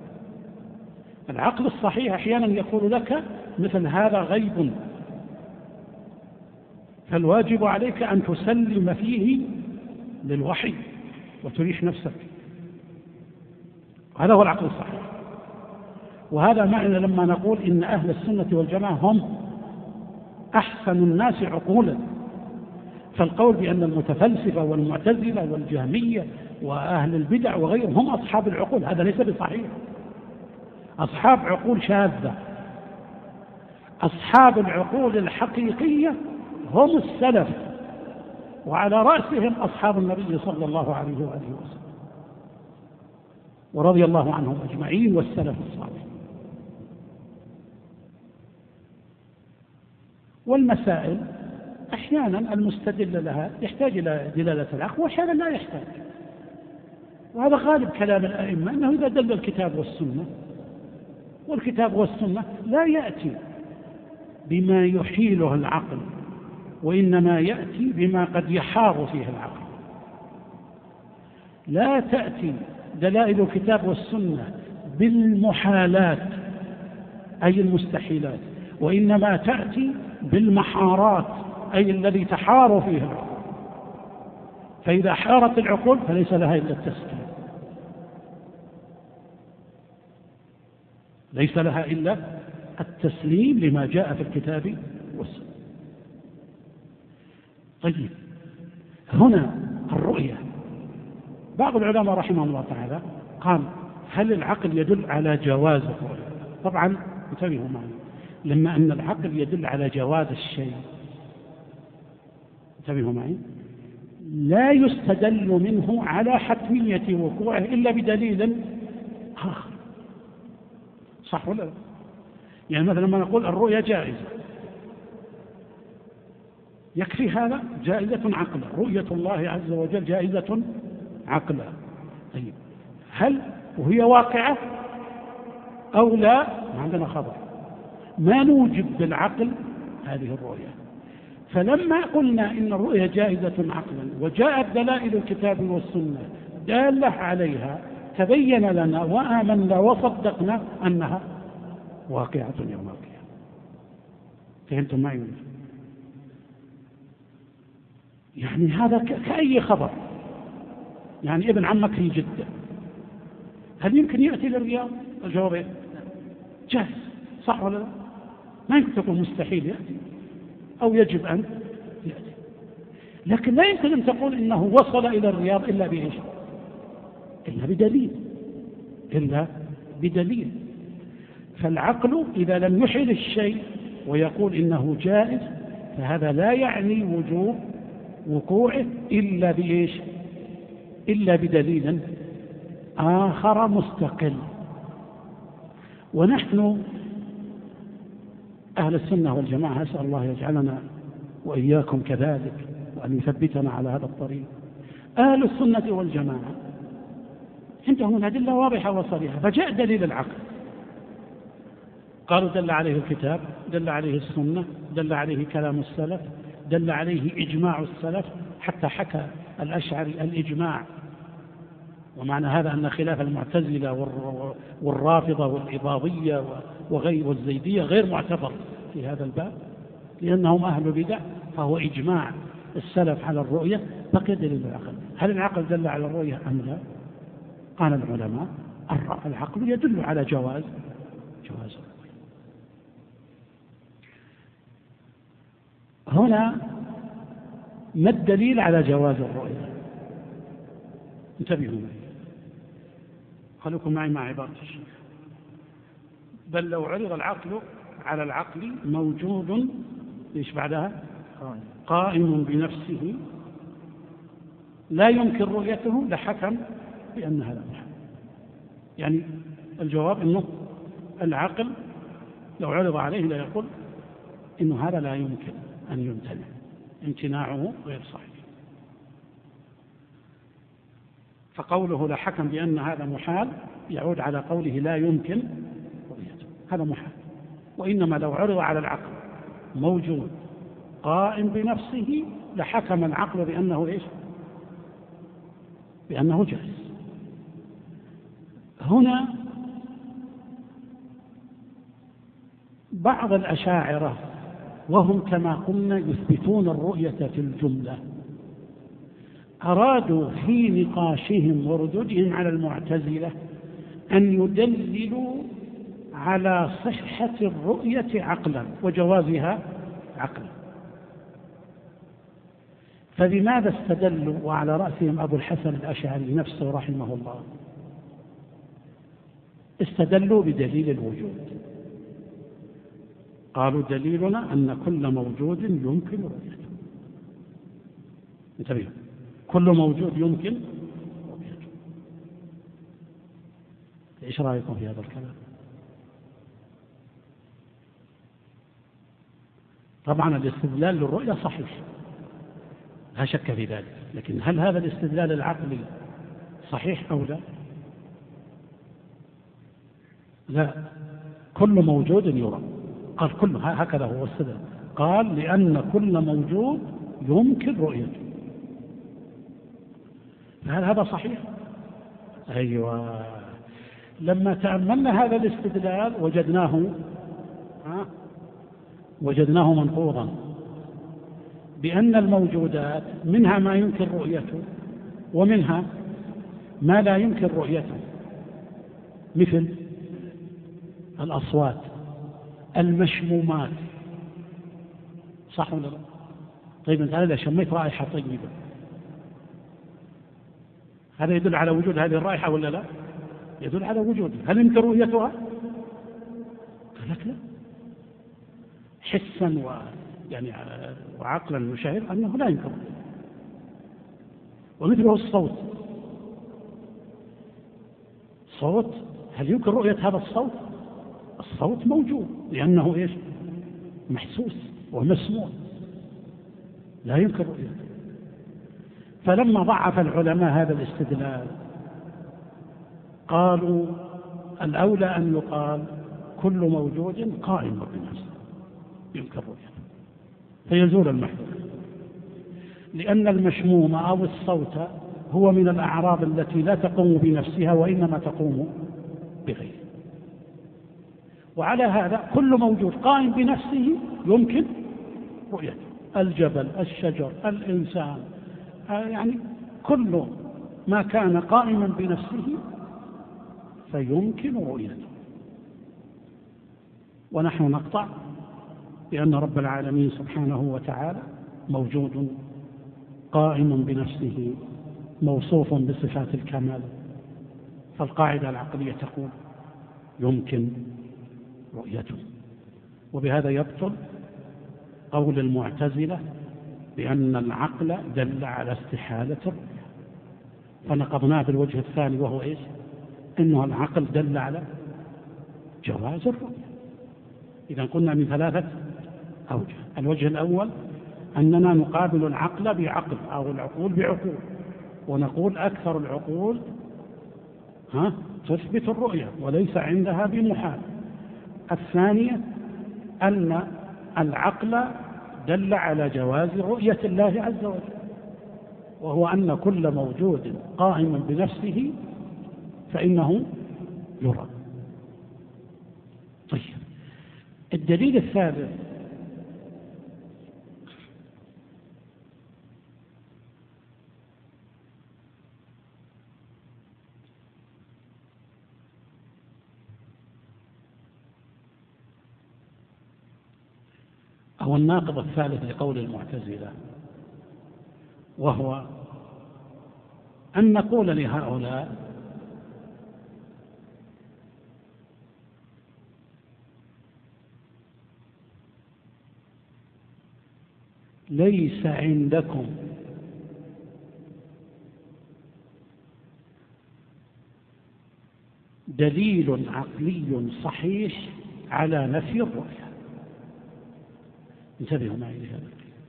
العقل الصحيح أحيانا يقول لك مثل هذا غيب، فالواجب عليك أن تسلم فيه للوحي وتريح نفسك. هذا هو العقل الصحيح. وهذا معنى لما نقول إن أهل السنة والجماعة هم أحسن الناس عقولا، فالقول بأن المتفلسفة والمعتزلة والجهمية وأهل البدع وغيرهم هم أصحاب العقول هذا ليس بصحيح. أصحاب عقول شاذة. أصحاب العقول الحقيقية هم السلف، وعلى رأسهم أصحاب النبي صلى الله عليه وآله وسلم ورضي الله عنهم أجمعين والسلف الصالح. والمسائل أحيانا المستدل لها يحتاج إلى دلالة العقل وأحيانا لا يحتاج، وهذا غالب كلام الأئمة أنه إذا دل الكتاب والسنة، والكتاب والسنة لا يأتي بما يحيله العقل، وإنما يأتي بما قد يحار فيه العقل. لا تأتي دلائل الكتاب والسنة بالمحالات أي المستحيلات، وإنما تأتي بالمحارات أي الذي تحار فيها العقول. فإذا حارت العقول فليس لها إلا التسليم، ليس لها إلا التسليم لما جاء في الكتاب والسنة. طيب، هنا الرؤية، بعض العلماء رحمه الله تعالى قال هل العقل يدل على جواز الرؤية؟ طبعا انتبهوا معي، لما أن العقل يدل على جواز الشيء، انتبهوا معي، لا يستدل منه على حتمية وقوعه إلا بدليل آخر، صح ولا لا؟ يعني مثلا لما نقول الرؤية جائزة، يكفي هذا جائزة عقلا، رؤية الله عز وجل جائزة عقلا. طيب، هل وهي واقعة أو لا؟ ما عندنا خبر، ما نوجب بالعقل هذه الرؤية. فلما قلنا إن الرؤية جائزة عقلا وجاءت دلائل الكتاب والسنة دالة عليها، تبين لنا وآمنا وصدقنا أنها واقعة يوم القيامة. فهمتم معي؟ يعني هذا كأي خبر، يعني ابن عمك في جدة، هل يمكن يأتي للرياض؟ الجواب إيه؟ جائز، صح ولا لا؟ ما يمكن تكون مستحيل يأتي أو يجب أن يأتي، لكن لا يمكن أن تقول إنه وصل إلى الرياض إلا بإيش؟ إلا بدليل، إلا بدليل. فالعقل إذا لم يحل الشيء ويقول إنه جائز فهذا لا يعني وجوب وقوعه إلا بإيش؟ إلا بدليل آخر مستقل. ونحن أهل السنة والجماعة أسأل الله يجعلنا وإياكم كذلك وأن يثبتنا على هذا الطريق. أهل السنة والجماعة عندهم الأدلة واضحة وصريحة، فجاء دليل العقل، قالوا دل عليه الكتاب، دل عليه السنة، دل عليه كلام السلف، دل عليه إجماع السلف، حتى حكى الأشعري الإجماع. ومعنى هذا أن خلاف المعتزلة والرافضة والإباضية والزيدية غير معتبر في هذا الباب لأنهم أهل بدع، فهو إجماع السلف على الرؤية، بقي دليل العقل. هل العقل دل على الرؤية أم لا؟ قال العلماء العقل يدل على جواز الرؤية. هنا ما الدليل على جواز الرؤية؟ انتبهوا معي، خلوكم معي مع عبارة الشيخ. بل لو عرض العقل على العقل موجود ايش بعدها؟ قائم بنفسه لا يمكن رؤيته لحكم بأن هذا محال. يعني الجواب انه العقل لو عرض عليه لا يقول انه هذا لا يمكن ان يمتنع، امتناعه غير صحيح. فقوله لا حكم بأن هذا محال يعود على قوله لا يمكن رؤيته، هذا محال. وإنما لو عرض على العقل موجود قائم بنفسه لحكم العقل بأنه إيش؟ بأنه جائز. هنا بعض الأشاعرة وهم كما قلنا يثبتون الرؤية في الجملة أرادوا في نقاشهم وردودهم على المعتزلة أن يدللوا على صحة الرؤية عقلا وجوازها عقلا. فبماذا استدلوا؟ وعلى رأسهم أبو الحسن الأشعري نفسه رحمه الله. استدلوا بدليل الوجود، قالوا دليلنا أن كل موجود يمكن رؤيته. انتبهوا، كل موجود يمكن رؤيته. ايش رايكم في هذا الكلام؟ طبعا الاستدلال للرؤية صحيح لا شك في ذلك، لكن هل هذا الاستدلال العقلي صحيح أو لا؟ لا، كل موجود يرى. قال كل، هكذا هو السبب، قال لأن كل موجود يمكن رؤيته. فهل هذا صحيح؟ أيوة. لما تأملنا هذا الاستدلال وجدناه منقوضا، بأن الموجودات منها ما يمكن رؤيته ومنها ما لا يمكن رؤيته، مثل الأصوات، المشمومات، صح ولا لا؟ طيب أنت إذا شميت رائحة طيبة هذا يدل على وجود هذه الرائحة ولا لا؟ يدل على وجودها. هل يمكن رؤيتها؟ قال لك لا، حسا وعقلا نشاهد أنه لا يمكن رؤيتها. ومثله الصوت، هل يمكن رؤية هذا الصوت؟ الصوت موجود لأنه إيش؟ محسوس ومسموع، لا يمكن رؤيته. فلما ضعف العلماء هذا الاستدلال قالوا الأولى أن يقال كل موجود قائم بنفسه يمكن رؤيته فيزول المحذور، لأن المشموم أو الصوت هو من الأعراض التي لا تقوم بنفسها وإنما تقوم بغيره. وعلى هذا كل موجود قائم بنفسه يمكن رؤيته، الجبل، الشجر، الإنسان، يعني كل ما كان قائما بنفسه فيمكن رؤيته. ونحن نقطع بأن رب العالمين سبحانه وتعالى موجود قائم بنفسه موصوف بصفات الكمال، فالقاعدة العقلية تقول يمكن رؤيته. وبهذا يبطل قول المعتزلة بأن العقل دل على استحالة الرؤية، فنقضناه بالوجه الثاني وهو إيش؟ إنه العقل دل على جواز الرؤية. إذا قلنا من ثلاثة أوجه. الوجه الأول أننا نقابل العقل بعقل أو العقول بعقول، ونقول أكثر العقول تثبت الرؤية وليس عندها بمحال. الثانية أن العقل دل على جواز رؤية الله عز وجل، وهو أن كل موجود قائم بنفسه فإنه يرى. طيب، الدليل الثالث هو الناقض الثالث لقول المعتزلة، وهو أن نقول لهؤلاء ليس عندكم دليل عقلي صحيح على نفي الرؤية. انتبهوا معي لهذا.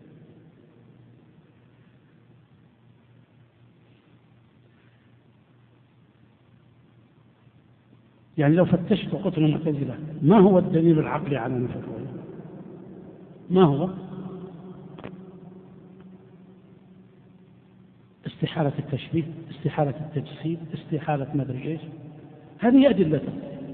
يعني لو فتشت وقلت للمعتزلة ما هو الدليل العقلي على نفي الرؤية؟ ما هو؟ استحالة التشبيه، استحالة التجسيد، استحالة ما أدري إيش، هذه أدلته.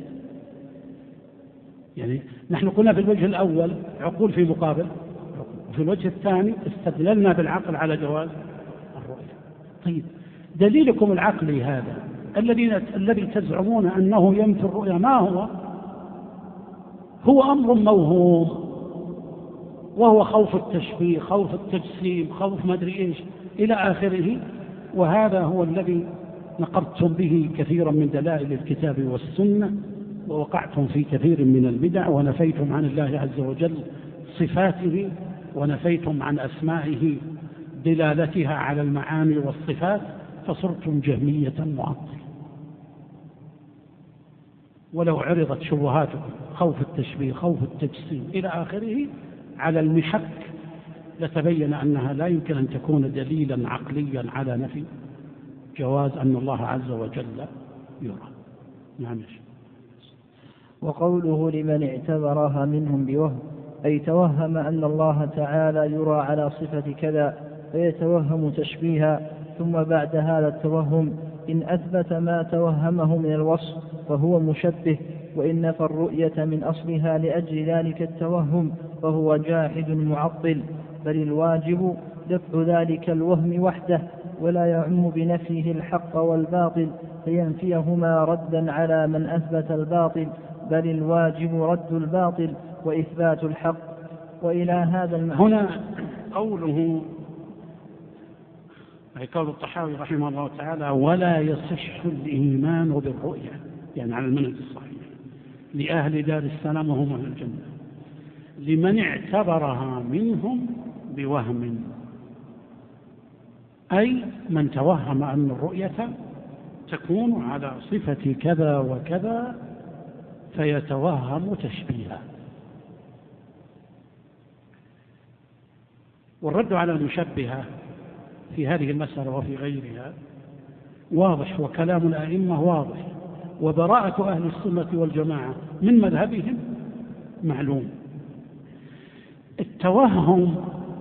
يعني نحن قلنا في الوجه الأول عقول في مقابل عقول، وفي الوجه الثاني استدللنا بالعقل على جواز الرؤية. طيب، دليلكم العقلي هذا الذي تزعمون أنه ينفي الرؤية ما هو؟ هو أمر موهوم، وهو خوف التشبيه، خوف التجسيم، خوف ما أدري إيش إلى آخره. وهذا هو الذي نقضتم به كثيرا من دلائل الكتاب والسنة، ووقعتم في كثير من البدع، ونفيتم عن الله عز وجل صفاته، ونفيتم عن أسمائه دلالتها على المعاني والصفات، فصرتم جهمية معطلة. ولو عرضت شبهاتكم خوف التشبيه، خوف التجسيم إلى آخره على المحك لتبين أنها لا يمكن أن تكون دليلا عقليا على نفي جواز أن الله عز وجل يرى. نعم. وقوله لمن اعتبرها منهم بوهم، أي توهم أن الله تعالى يرى على صفة كذا فيتوهم تشبيها، ثم بعد هذا التوهم إن أثبت ما توهمه من الوصف فهو مشبه، وإن نفى الرؤية من أصلها لأجل ذلك التوهم فهو جاحد معطل، بل الواجب دفع ذلك الوهم وحده، ولا يعم بنفيه الحق والباطل فينفيهما ردا على من أثبت الباطل، بل الواجب رد الباطل وإثبات الحق. وإلى هذا هنا قوله أي قول الطحاوي رحمه الله تعالى: ولا يصح الإيمان بالرؤيا، يعني على المنهج الصحيح لأهل دار السلام وهم أهل الجنة، لمن اعتبرها منهم بوهم، أي من توهم أن الرؤية تكون على صفة كذا وكذا فيتوهم تشبيها. والرد على المشبهة في هذه المسألة وفي غيرها واضح، وكلام الأئمة واضح، وبراءة أهل السنة والجماعة من مذهبهم معلوم. التوهم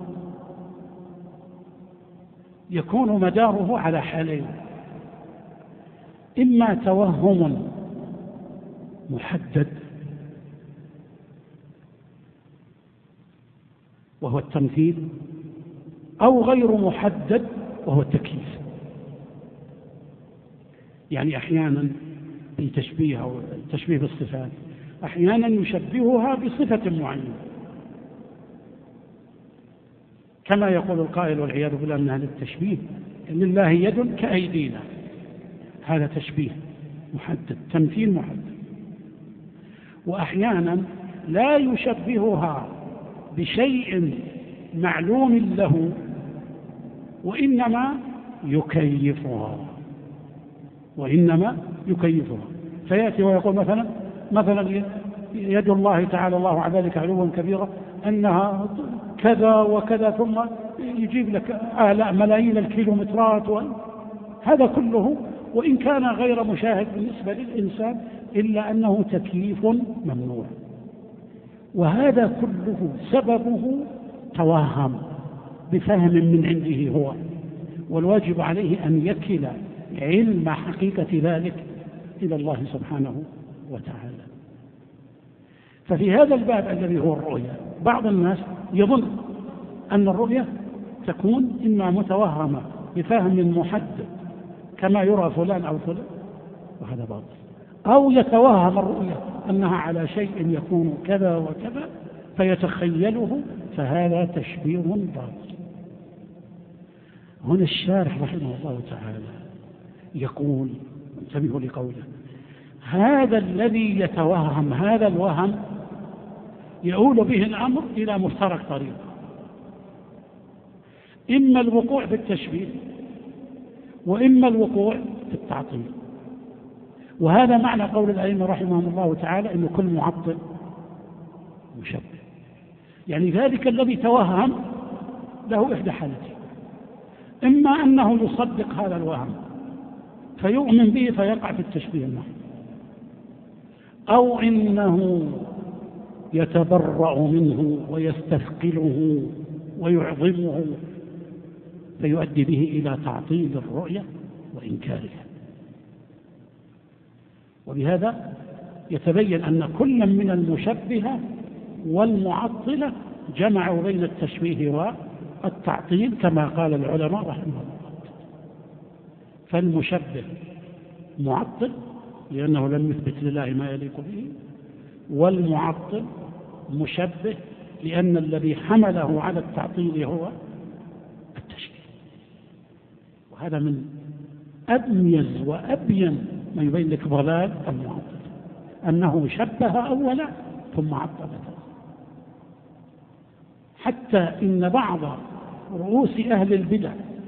يكون مداره على حالين: إما توهم محدد وهو التمثيل، أو غير محدد وهو التكييف. يعني أحيانا في تشبيه أو تشبيه بالصفات أحيانا يشبهها بصفة معينة، كما يقول القائل والعياذ بالله من أهل التشبيه: لله يد كأيدينا، هذا تشبيه محدد، تمثيل محدد. وأحيانا لا يشبهها بشيء معلوم له، وإنما يكيفها فيأتي ويقول مثلا يد الله تعالى الله على ذلك علوا كبيرا أنها كذا وكذا، ثم يجيب لك آلاء ملايين الكيلومترات، هذا كله وإن كان غير مشاهد بالنسبة للإنسان إلا أنه تكييف ممنوع. وهذا كله سببه توهم بفهم من عنده هو، والواجب عليه أن يكل علم حقيقة ذلك إلى الله سبحانه وتعالى. ففي هذا الباب الذي هو الرؤية، بعض الناس يظن أن الرؤية تكون إما متوهمة بفهم محدد كما يرى فلان أو فلان، وهذا باطل، أو يتوهم الرؤية أنها على شيء يكون كذا وكذا فيتخيله، فهذا تشبيه باطل. هنا الشارح رحمه الله تعالى يقول، انتبهوا لقوله: هذا الذي يتوهم هذا الوهم يؤول به الأمر إلى مفترق طريق، إما الوقوع في التشبيه وإما الوقوع في التعطيل. وهذا معنى قول الأئمة رحمهم الله تعالى إن كل معطل مشبه. يعني ذلك الذي توهم له إحدى حالتين: إما أنه يصدق هذا الوهم فيؤمن به فيقع في التشبيه معه، أو إنه يتبرأ منه ويستثقله ويعظمه فيؤدي به إلى تعطيل الرؤية وإنكارها. وبهذا يتبين أن كل من المشبهة والمعطلة جمعوا بين التشبيه والتعطيل كما قال العلماء رحمه الله. فالمشبه معطل لأنه لم يثبت لله ما يليق به، والمعطل مشبه لأن الذي حمله على التعطيل هو التشبيه. وهذا من أميز وأبين ما يبين لك ضلال المعطل، أنه شبه أولا ثم عطل. حتى إن بعض رؤوس أهل البدع،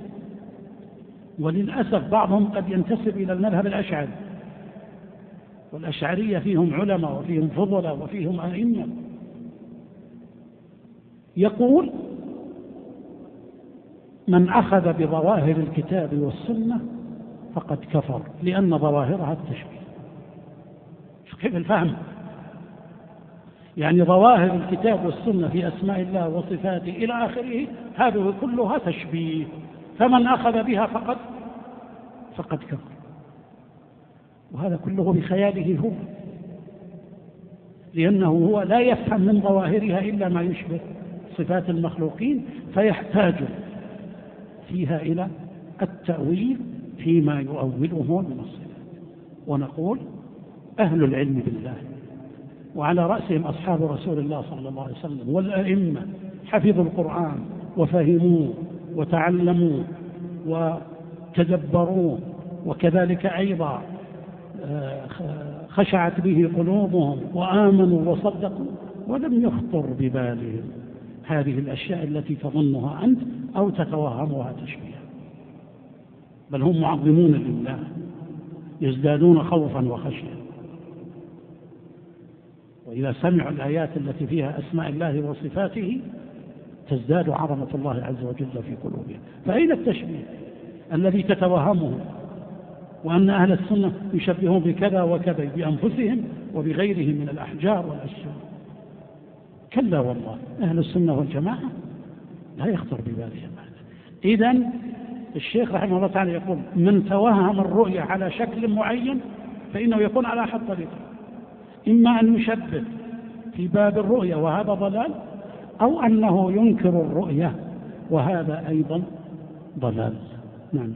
وللأسف بعضهم قد ينتسب إلى المذهب الأشعري، والأشعرية فيهم علماء وفيهم فضلاء وفيهم أئمة، يقول: من أخذ بظواهر الكتاب والسنة فقد كفر، لأن ظواهرها التشبيه. كيف الفهم؟ يعني ظواهر الكتاب والسنة في أسماء الله وصفاته إلى آخره هذه كلها تشبيه، فمن أخذ بها فقد كفر. وهذا كله بخياله هو، لأنه هو لا يفهم من ظواهرها إلا ما يشبه صفات المخلوقين، فيحتاج فيها إلى التأويل فيما يؤوله من الصفات. ونقول أهل العلم بالله وعلى رأسهم أصحاب رسول الله صلى الله عليه وسلم والأئمة حفظوا القرآن وفهموه وتعلموه وتدبروه، وكذلك أيضا خشعت به قلوبهم وآمنوا وصدقوا، ولم يخطر ببالهم هذه الأشياء التي تظنها أنت أو تتوهمها تشبيها، بل هم معظمون لله يزدادون خوفا وخشية. وإذا سمعوا الآيات التي فيها أسماء الله وصفاته تزداد عظمة الله عز وجل في قلوبهم. فأين التشبيه الذي تتوهمه وأن أهل السنة يشبهون بكذا وكذا بأنفسهم وبغيرهم من الأحجار والأشجار؟ كلا والله، أهل السنة والجماعة لا يخطر ببالهم هذا. إذن الشيخ رحمه الله تعالى يقول من توهم الرؤية على شكل معين فإنه يكون على أحد طريقين، إما أن يشبه في باب الرؤية وهذا ضلال، أو أنه ينكر الرؤية وهذا أيضا ضلال. نعم.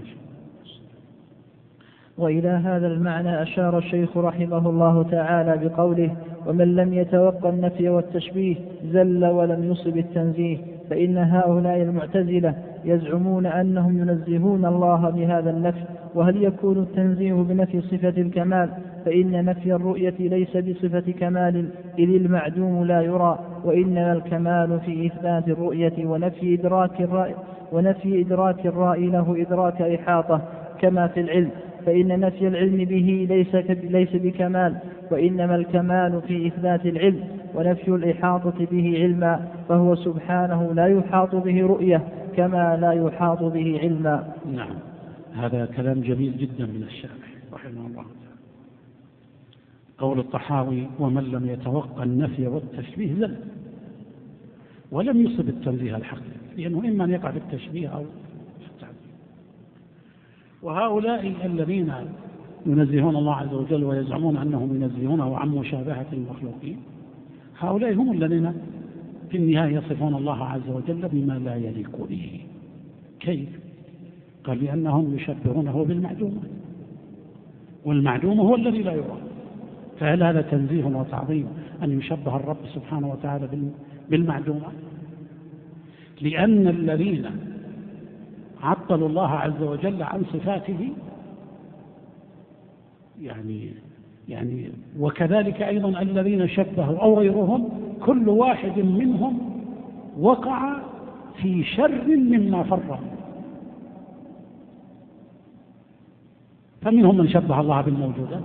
وإلى هذا المعنى أشار الشيخ رحمه الله تعالى بقوله ومن لم يتوقع النفي والتشبيه زل ولم يصب التنزيه، فإن هؤلاء المعتزلة يزعمون أنهم ينزهون الله بهذا النفي، وهل يكون التنزيه بنفي صفة الكمال؟ فإن نفي الرؤية ليس بصفة كمال إذ المعدوم لا يرى، وإنما الكمال في إثبات الرؤية ونفي إدراك الرائي له إدراك إحاطة كما في العلم، فإن نفي العلم به ليس بكمال، وإنما الكمال في إثبات العلم، ونفي الإحاطة به علما، فهو سبحانه لا يحاط به رؤية كما لا يحاط به علما. نعم، هذا كلام جميل جدا من الشارح رحمه الله تعالى. قول الطحاوي ومن لم يتوقع النفي والتشبيه زل ولم يصب التنزيه الحقيقي، لأنه إما أن يقع بالتشبيه أو التعديل. وهؤلاء الذين ينزهون الله عز وجل ويزعمون أنهم ينزهونه عن مشابهة المخلوقين، هؤلاء هم الذين في النهاية يصفون الله عز وجل بما لا يليق به. كيف؟ قال لأنهم يشبهونه بالمعدوم، والمعدوم هو الذي لا يرى. فهل هذا تنزيه وتعظيم أن يشبه الرب سبحانه وتعالى بالمعدومة؟ لأن الذين عطلوا الله عز وجل عن صفاته يعني وكذلك أيضا الذين شبهوا أو غيرهم، كل واحد منهم وقع في شر مما فر. فمنهم من شبه الله بالموجودات،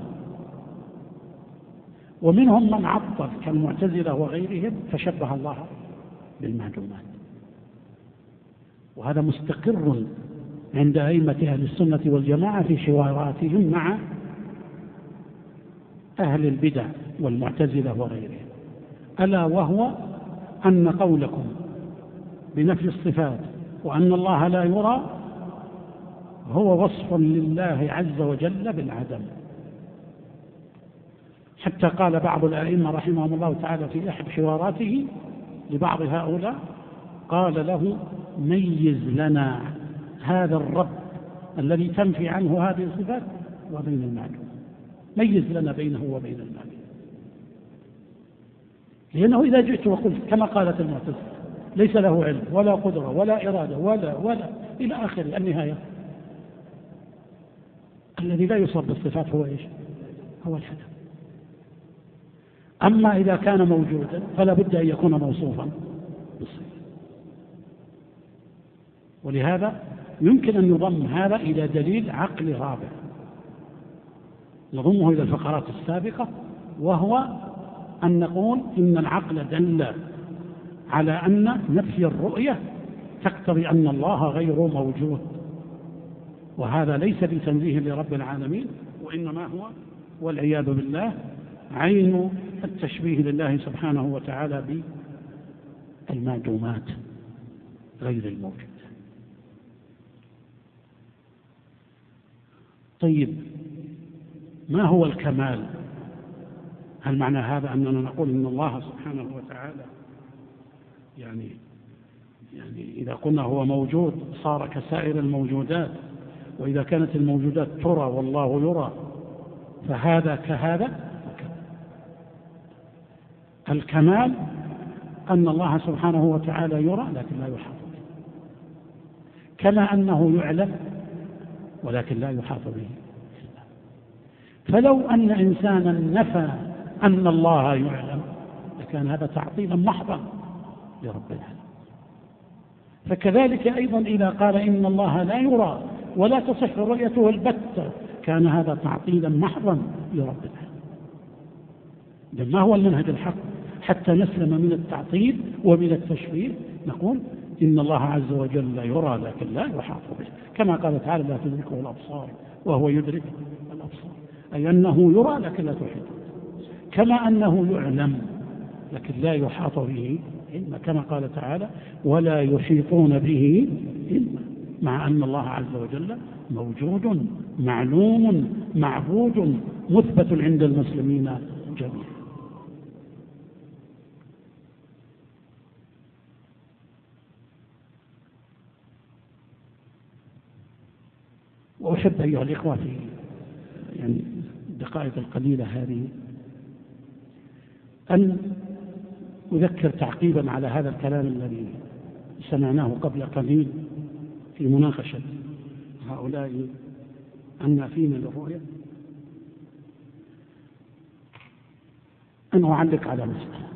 ومنهم من عطل كالمعتزلة وغيرهم فشبه الله بالمعدومات. وهذا مستقر عند أئمة أهل السنة والجماعة في حواراتهم مع أهل البدع والمعتزلة وغيرهم، ألا وهو أن قولكم بنفي الصفات وأن الله لا يرى هو وصف لله عز وجل بالعدم. حتى قال بعض الأئمة رحمهم الله تعالى في أحد حواراته لبعض هؤلاء، قال له ميز لنا هذا الرب الذي تنفي عنه هذه الصفات وبين المعلوم، ميز لنا بينه وبين المعلوم. لأنه إذا جئت وقلت كما قالت المعتزلة ليس له علم ولا قدرة ولا إرادة ولا إلى آخر النهاية، الذي لا يصف بالصفات هو إيش؟ هو العدم. أما إذا كان موجودا فلا بد أن يكون موصوفا بالصفة. ولهذا يمكن أن يضم هذا إلى دليل عقلي رابع نضمه إلى الفقرات السابقة، وهو أن نقول إن العقل دل على أن نفي الرؤية تقتضي أن الله غير موجود، وهذا ليس بتنزيه لرب العالمين، وإنما هو والعياذ بالله عين التشبيه لله سبحانه وتعالى بالمعدومات غير الموجودة. طيب، ما هو الكمال؟ هل معنى هذا أننا نقول إن الله سبحانه وتعالى يعني إذا قلنا هو موجود صار كسائر الموجودات، وإذا كانت الموجودات ترى والله يرى فهذا كهذا؟ الكمال أن الله سبحانه وتعالى يرى لكن لا يحاط به، كما أنه يعلم ولكن لا يحاط به. فلو أن إنسانا نفى أن الله يعلم لكان هذا تعطيلا محضا لرب العالمين. فكذلك أيضا إذا قال إن الله لا يرى ولا تصح رؤيته البتة كان هذا تعطيلا محضا لرب العالمين. ما هو المنهج الحق حتى نسلم من التعطيل ومن التشبيه؟ نقول إن الله عز وجل يرى لكن لا يحاط به، كما قال تعالى لا تدركه الأبصار وهو يدرك الأبصار، أي أنه يرى لكن لا تحيط، كما أنه يعلم لكن لا يحاط به علما، كما قال تعالى ولا يحيطون به علما، مع أن الله عز وجل موجود معلوم معبود مثبت عند المسلمين جميعا. وأحب أيها الإخوة في الدقائق القليلة هذه أن أذكر تعقيبا على هذا الكلام الذي سمعناه قبل قليل في مناقشة هؤلاء النافين للرؤية، أن أعلق على مسألة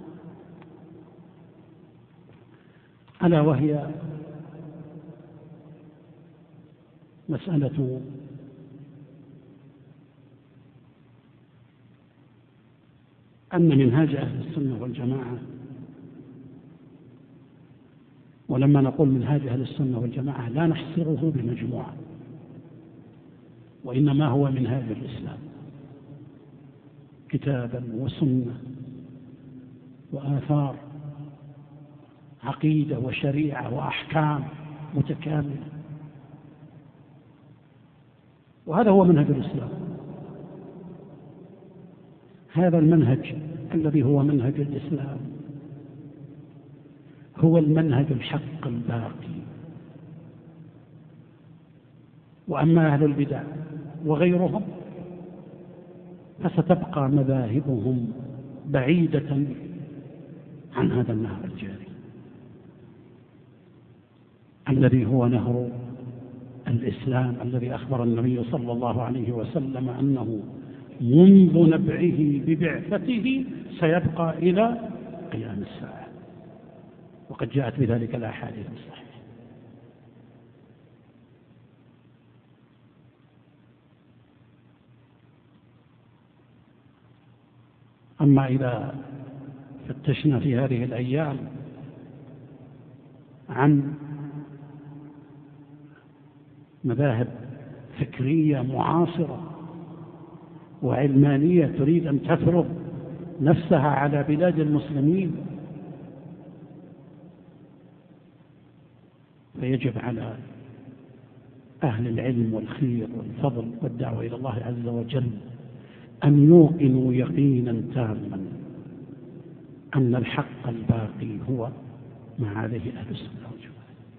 ألا وهي مسألة أن منهاج أهل السنة والجماعة، ولما نقول منهاج أهل السنة والجماعة لا نحصره بمجموعة، وإنما هو منهاج الإسلام كتابا وسنة وآثار، عقيدة وشريعة وأحكام متكاملة، وهذا هو منهج الإسلام. هذا المنهج الذي هو منهج الإسلام هو المنهج الحق الباقي. وأما أهل البدع وغيرهم فستبقى مذاهبهم بعيدة عن هذا النهر الجاري الذي هو نهر الإسلام، الذي أخبر النبي صلى الله عليه وسلم أنه منذ نبعه ببعثته سيبقى إلى قيام الساعة، وقد جاءت بذلك الأحاديث الصحيحة. أما إذا فتشنا في هذه الأيام عن مذاهب فكرية معاصرة وعلمانية تريد أن تفرض نفسها على بلاد المسلمين، فيجب على أهل العلم والخير والفضل والدعوة إلى الله عز وجل أن يوقنوا يقينا تاما أن الحق الباقي هو ما عليه أهل السنة والجماعة.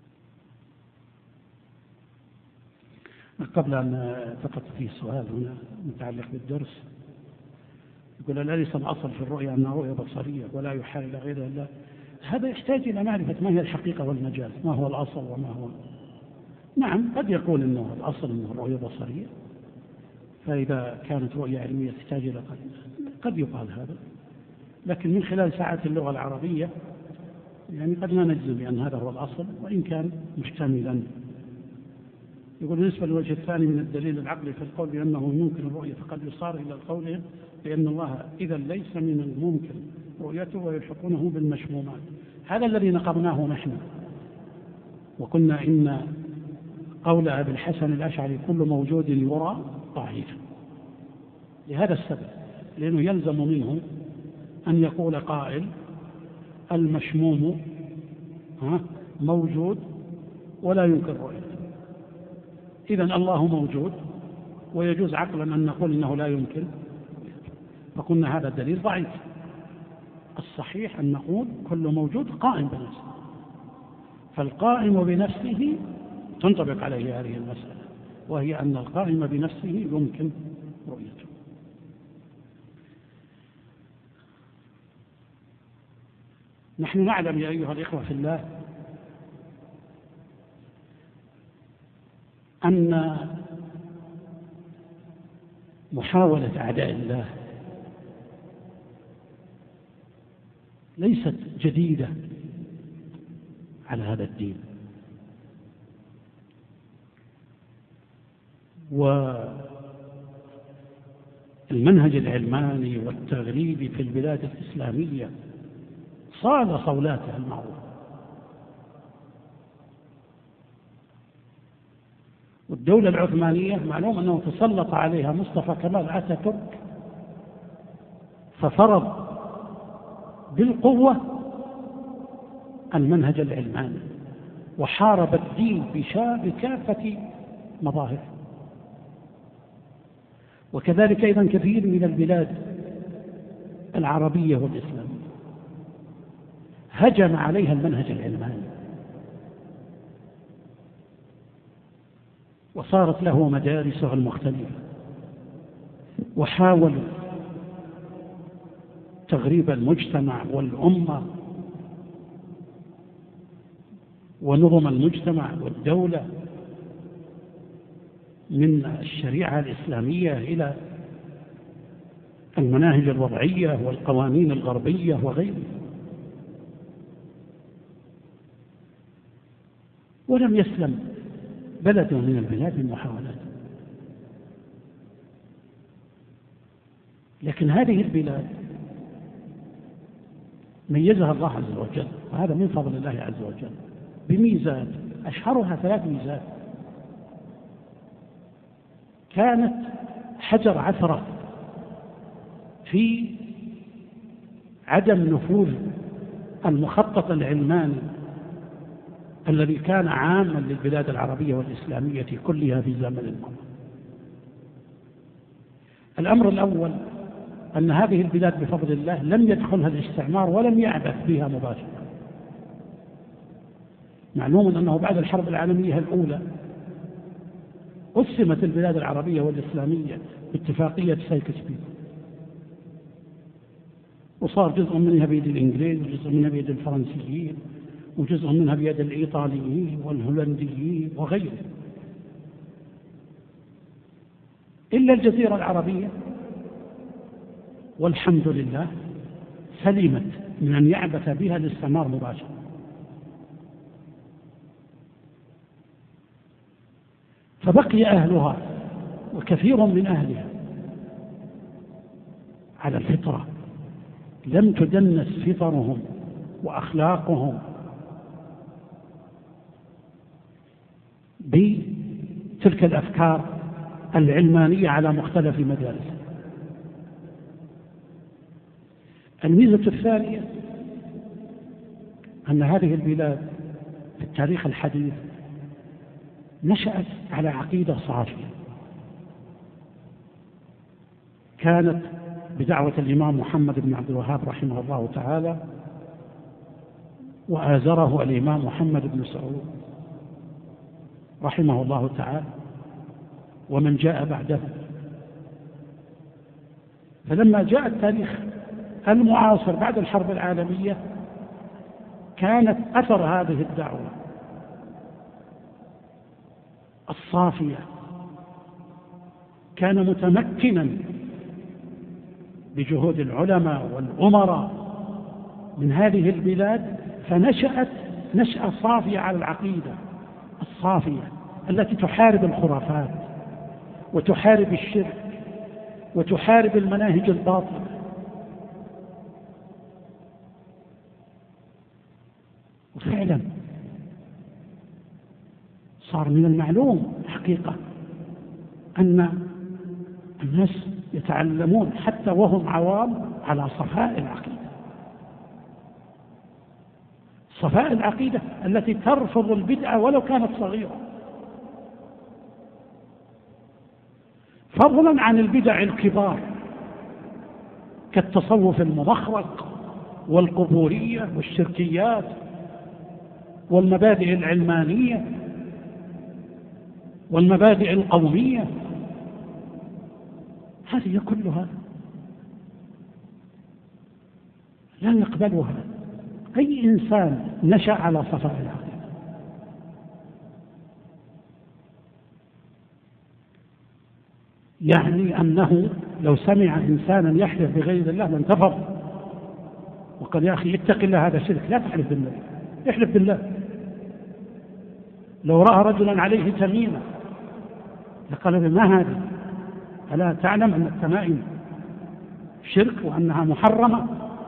قبل أن فقط في سؤال هنا متعلق بالدرس، يقول أليس الأصل في الرؤيا أنها رؤيا بصرية ولا يحال إلى غيرها إلا هذا؟ يحتاج إلى معرفة ما هي الحقيقة والمجاز، ما هو الأصل وما هو. نعم قد يقول أنه الأصل أنه الرؤيا بصرية، فإذا كانت رؤيا علمية تحتاج إلى قد يقال هذا، لكن من خلال ساعات اللغة العربية يعني قد لا نجزم بأن هذا هو الأصل وإن كان محتملا. يقول بالنسبة للوجه الثاني من الدليل العقلي في القول بأنه ممكن الرؤية فقد يصار إلى القول بأن الله إذا ليس من الممكن رؤيته ويلحقونه بالمشمومات. هذا الذي نقرناه نحن وقلنا إن قول أبي الحسن الأشعري كل موجود يرى ضعيف لهذا السبب، لأنه يلزم منه أن يقول قائل المشموم موجود ولا ينكر رؤيته. إذن الله موجود ويجوز عقلا أن نقول إنه لا يمكن، فقلنا هذا دليل ضعيف. الصحيح أن نقول كل موجود قائم بنفسه، فالقائم بنفسه تنطبق عليه هذه المسألة، وهي أن القائم بنفسه يمكن رؤيته. نحن نعلم يا أيها الإخوة في الله أن محاولة أعداء الله ليست جديدة على هذا الدين، والمنهج العلماني والتغريبي في البلاد الإسلامية صال صولاتها المعروفة، والدولة العثمانية معلوم أنه تسلط عليها مصطفى كمال أتاتورك ففرض بالقوة المنهج العلماني وحارب الدين بكافة مظاهره. وكذلك أيضا كثير من البلاد العربية والإسلامية هجم عليها المنهج العلماني وصارت له مدارسه المختلفة، وحاولوا تغريب المجتمع والأمة ونظم المجتمع والدولة من الشريعة الإسلامية إلى المناهج الوضعية والقوانين الغربية وغيرها، ولم يسلم بلد من البلاد من محاولات. لكن هذه البلاد ميزها الله عز وجل، وهذا من فضل الله عز وجل، بميزات أشهرها 3 ميزات كانت حجر عثرة في عدم نفوذ المخطط العلماني الذي كان عاما للبلاد العربية والإسلامية كلها في زمن الماضي. الأمر الأول أن هذه البلاد بفضل الله لم يدخلها الاستعمار ولم يعبث بها مباشرة. معلوم أنه بعد الحرب العالمية الأولى قسمت البلاد العربية والإسلامية باتفاقية سايكس-بيكو، وصار جزء منها بيد الإنجليز وجزء منها بيد الفرنسيين وجزء منها بيد الإيطاليين والهولنديين وغيرهم، إلا الجزيرة العربية والحمد لله سلمت من أن يعبث بها الاستعمار مباشرة. فبقي أهلها وكثير من أهلها على الفطرة، لم تدنس فطرهم وأخلاقهم بتلك الأفكار العلمانية على مختلف مدارسها. الميزة الثانية أن هذه البلاد في التاريخ الحديث نشأت على عقيدة صافية، كانت بدعوة الإمام محمد بن عبد الوهاب رحمه الله تعالى، وآزره الإمام محمد بن سعود رحمه الله تعالى ومن جاء بعده. فلما جاء التاريخ المعاصر بعد الحرب العالمية كانت أثر هذه الدعوة الصافية كان متمكنا بجهود العلماء والأمراء من هذه البلاد، فنشأت نشأة صافية على العقيدة الصافية التي تحارب الخرافات وتحارب الشرك وتحارب المناهج الباطلة. وفعلا صار من المعلوم حقيقة أن الناس يتعلمون حتى وهم عوام على صفاء العقيدة، صفاء العقيدة التي ترفض البدعة ولو كانت صغيرة. فضلا عن البدع الكبار كالتصوف الممخرق والقبورية والشركيات والمبادئ العلمانية والمبادئ القومية. هذه كلها لا يقبلها أي إنسان نشأ على صفاء العقل. يعني أنه لو سمع إنسانا يحلف بغير الله لانتفض وقال يا أخي اتق الله هذا شرك، لا تحلف بالله، احلف بالله. لو رأى رجلا عليه تميمة لقال ما هذه؟ ألا تعلم أن التمائم شرك وأنها محرمة؟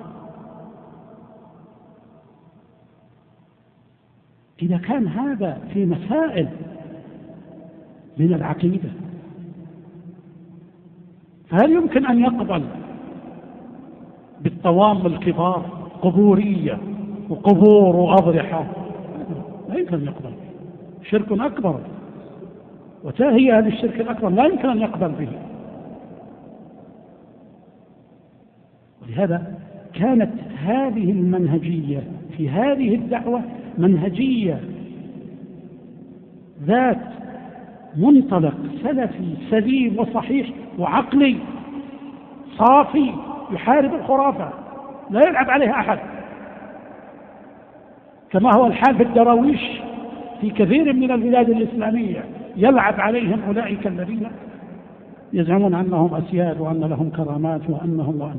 إذا كان هذا في مسائل من العقيدة، فهل يمكن أن يقبل بالطوام الكبار قبورية وقبور وأضرحة؟ لا يمكن أن يقبل، شرك أكبر، وتاهي أهل الشرك الأكبر لا يمكن أن يقبل به. ولهذا كانت هذه المنهجية في هذه الدعوة منهجية ذات منطلق سلفي سليم وصحيح وعقلي صافي، يحارب الخرافة لا يلعب عليها أحد، كما هو الحال بالدراويش في كثير من البلاد الإسلامية، يلعب عليهم أولئك الذين يزعمون أنهم أسياد وأن لهم كرامات وأنهم.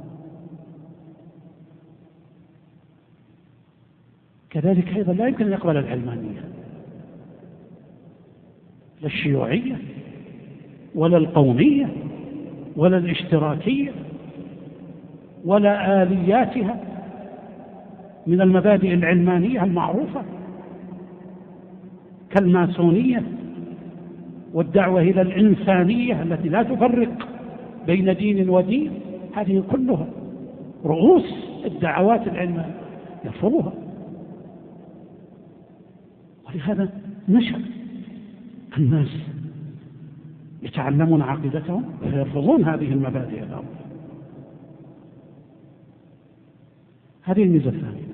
كذلك أيضا لا يمكن أن يقبل العلمانية، لا الشيوعية ولا القومية ولا الاشتراكية ولا آلياتها من المبادئ العلمانية المعروفة كالماسونية والدعوة إلى الإنسانية التي لا تفرق بين دين ودين. هذه كلها رؤوس الدعوات العلمانية يرفضها. ولهذا نشأ الناس يتعلمون عقيدتهم ويرفضون هذه المبادئ الأرض. هذه الميزة الثانية.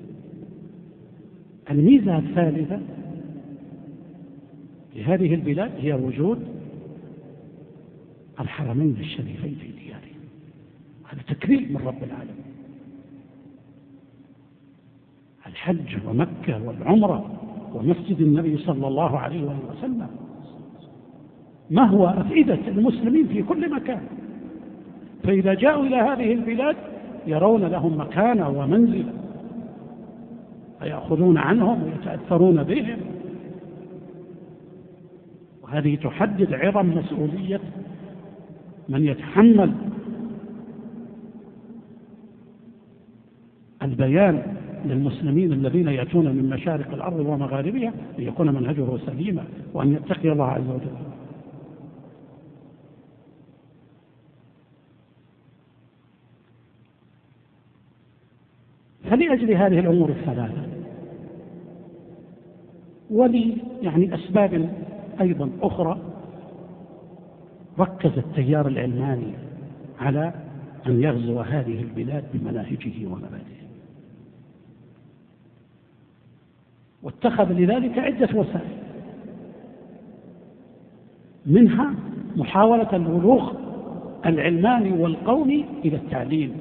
الميزة الثالثة لهذه البلاد هي وجود الحرمين الشريفين في ديارهم. هذا تكريم من رب العالمين. الحج ومكة والعمرة ومسجد النبي صلى الله عليه وسلم ما هو أفئدة المسلمين في كل مكان، فإذا جاءوا إلى هذه البلاد يرون لهم مكانة ومنزلة فيأخذون عنهم ويتأثرون بهم. وهذه تحدد عظم مسؤولية من يتحمل البيان للمسلمين الذين يأتون من مشارق الأرض ومغاربها ليكون منهجه سليما وأن يتقي الله عز وجل. فلأجل هذه الأمور الثلاثة يعني أسباب أيضا أخرى ركز التيار العلماني على أن يغزو هذه البلاد بمناهجه ومبادئه، واتخذ لذلك عدة وسائل، منها محاولة البلوغ العلماني والقومي إلى التعليم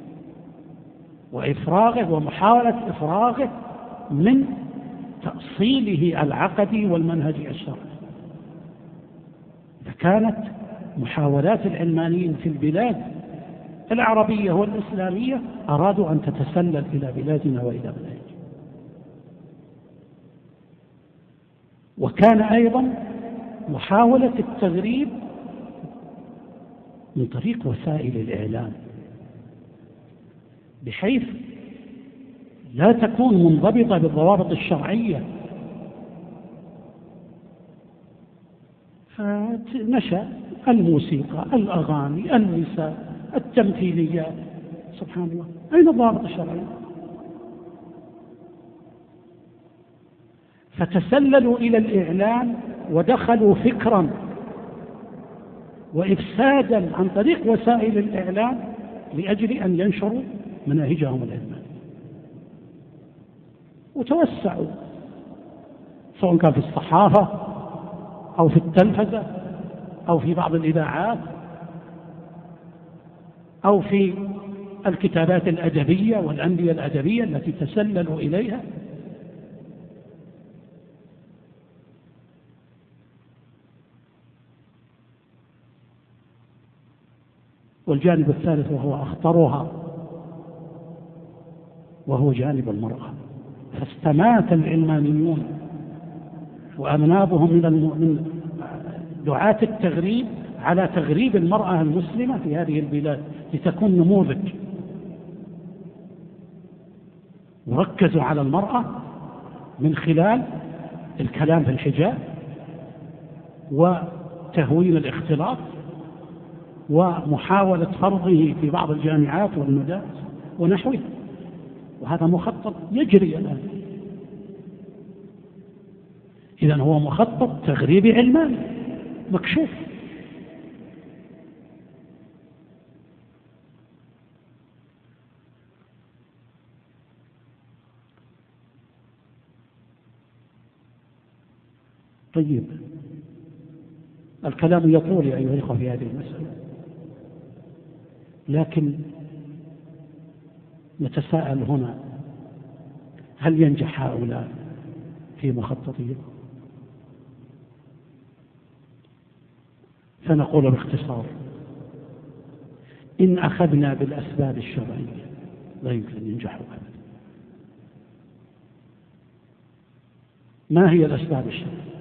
وإفراغه ومحاولة إفراغه من تأصيله العقدي والمنهجي الشرعي. فكانت محاولات العلمانيين في البلاد العربية والإسلامية أرادوا أن تتسلل إلى بلادنا وإلى بلادنا. وكان أيضا محاولة التغريب من طريق وسائل الإعلام بحيث لا تكون منضبطة بالضوابط الشرعية، فنشأ الموسيقى، الأغاني، النساء، التمثيليات. سبحان الله، أين الضوابط الشرعية؟ فتسللوا إلى الإعلام ودخلوا فكرا وإفسادا عن طريق وسائل الإعلام لأجل أن ينشروا مناهجهم العلمانية، وتوسعوا سواء كان في الصحافة أو في التلفزة أو في بعض الإذاعات أو في الكتابات الأدبية والأندية الأدبية التي تسللوا إليها. والجانب الثالث وهو أخطرها وهو جانب المرأة، فاستمات العلمانيون وأذنابهم من دعاة التغريب على تغريب المرأة المسلمة في هذه البلاد لتكون نموذج، وركزوا على المرأة من خلال الكلام في الحجاب وتهوين الاختلاط ومحاولة فرضه في بعض الجامعات والمدارس ونحوه، وهذا مخطط يجري الآن. إذن هو مخطط تغريبي علماني مكشوف. طيب، الكلام يطول يا أيها الأخوة في هذه المسألة، لكن نتساءل هنا: هل ينجح هؤلاء في مخططهم؟ فنقول باختصار: إن أخذنا بالأسباب الشرعية لا يمكن أن ينجحوا أبدا. ما هي الأسباب الشرعية؟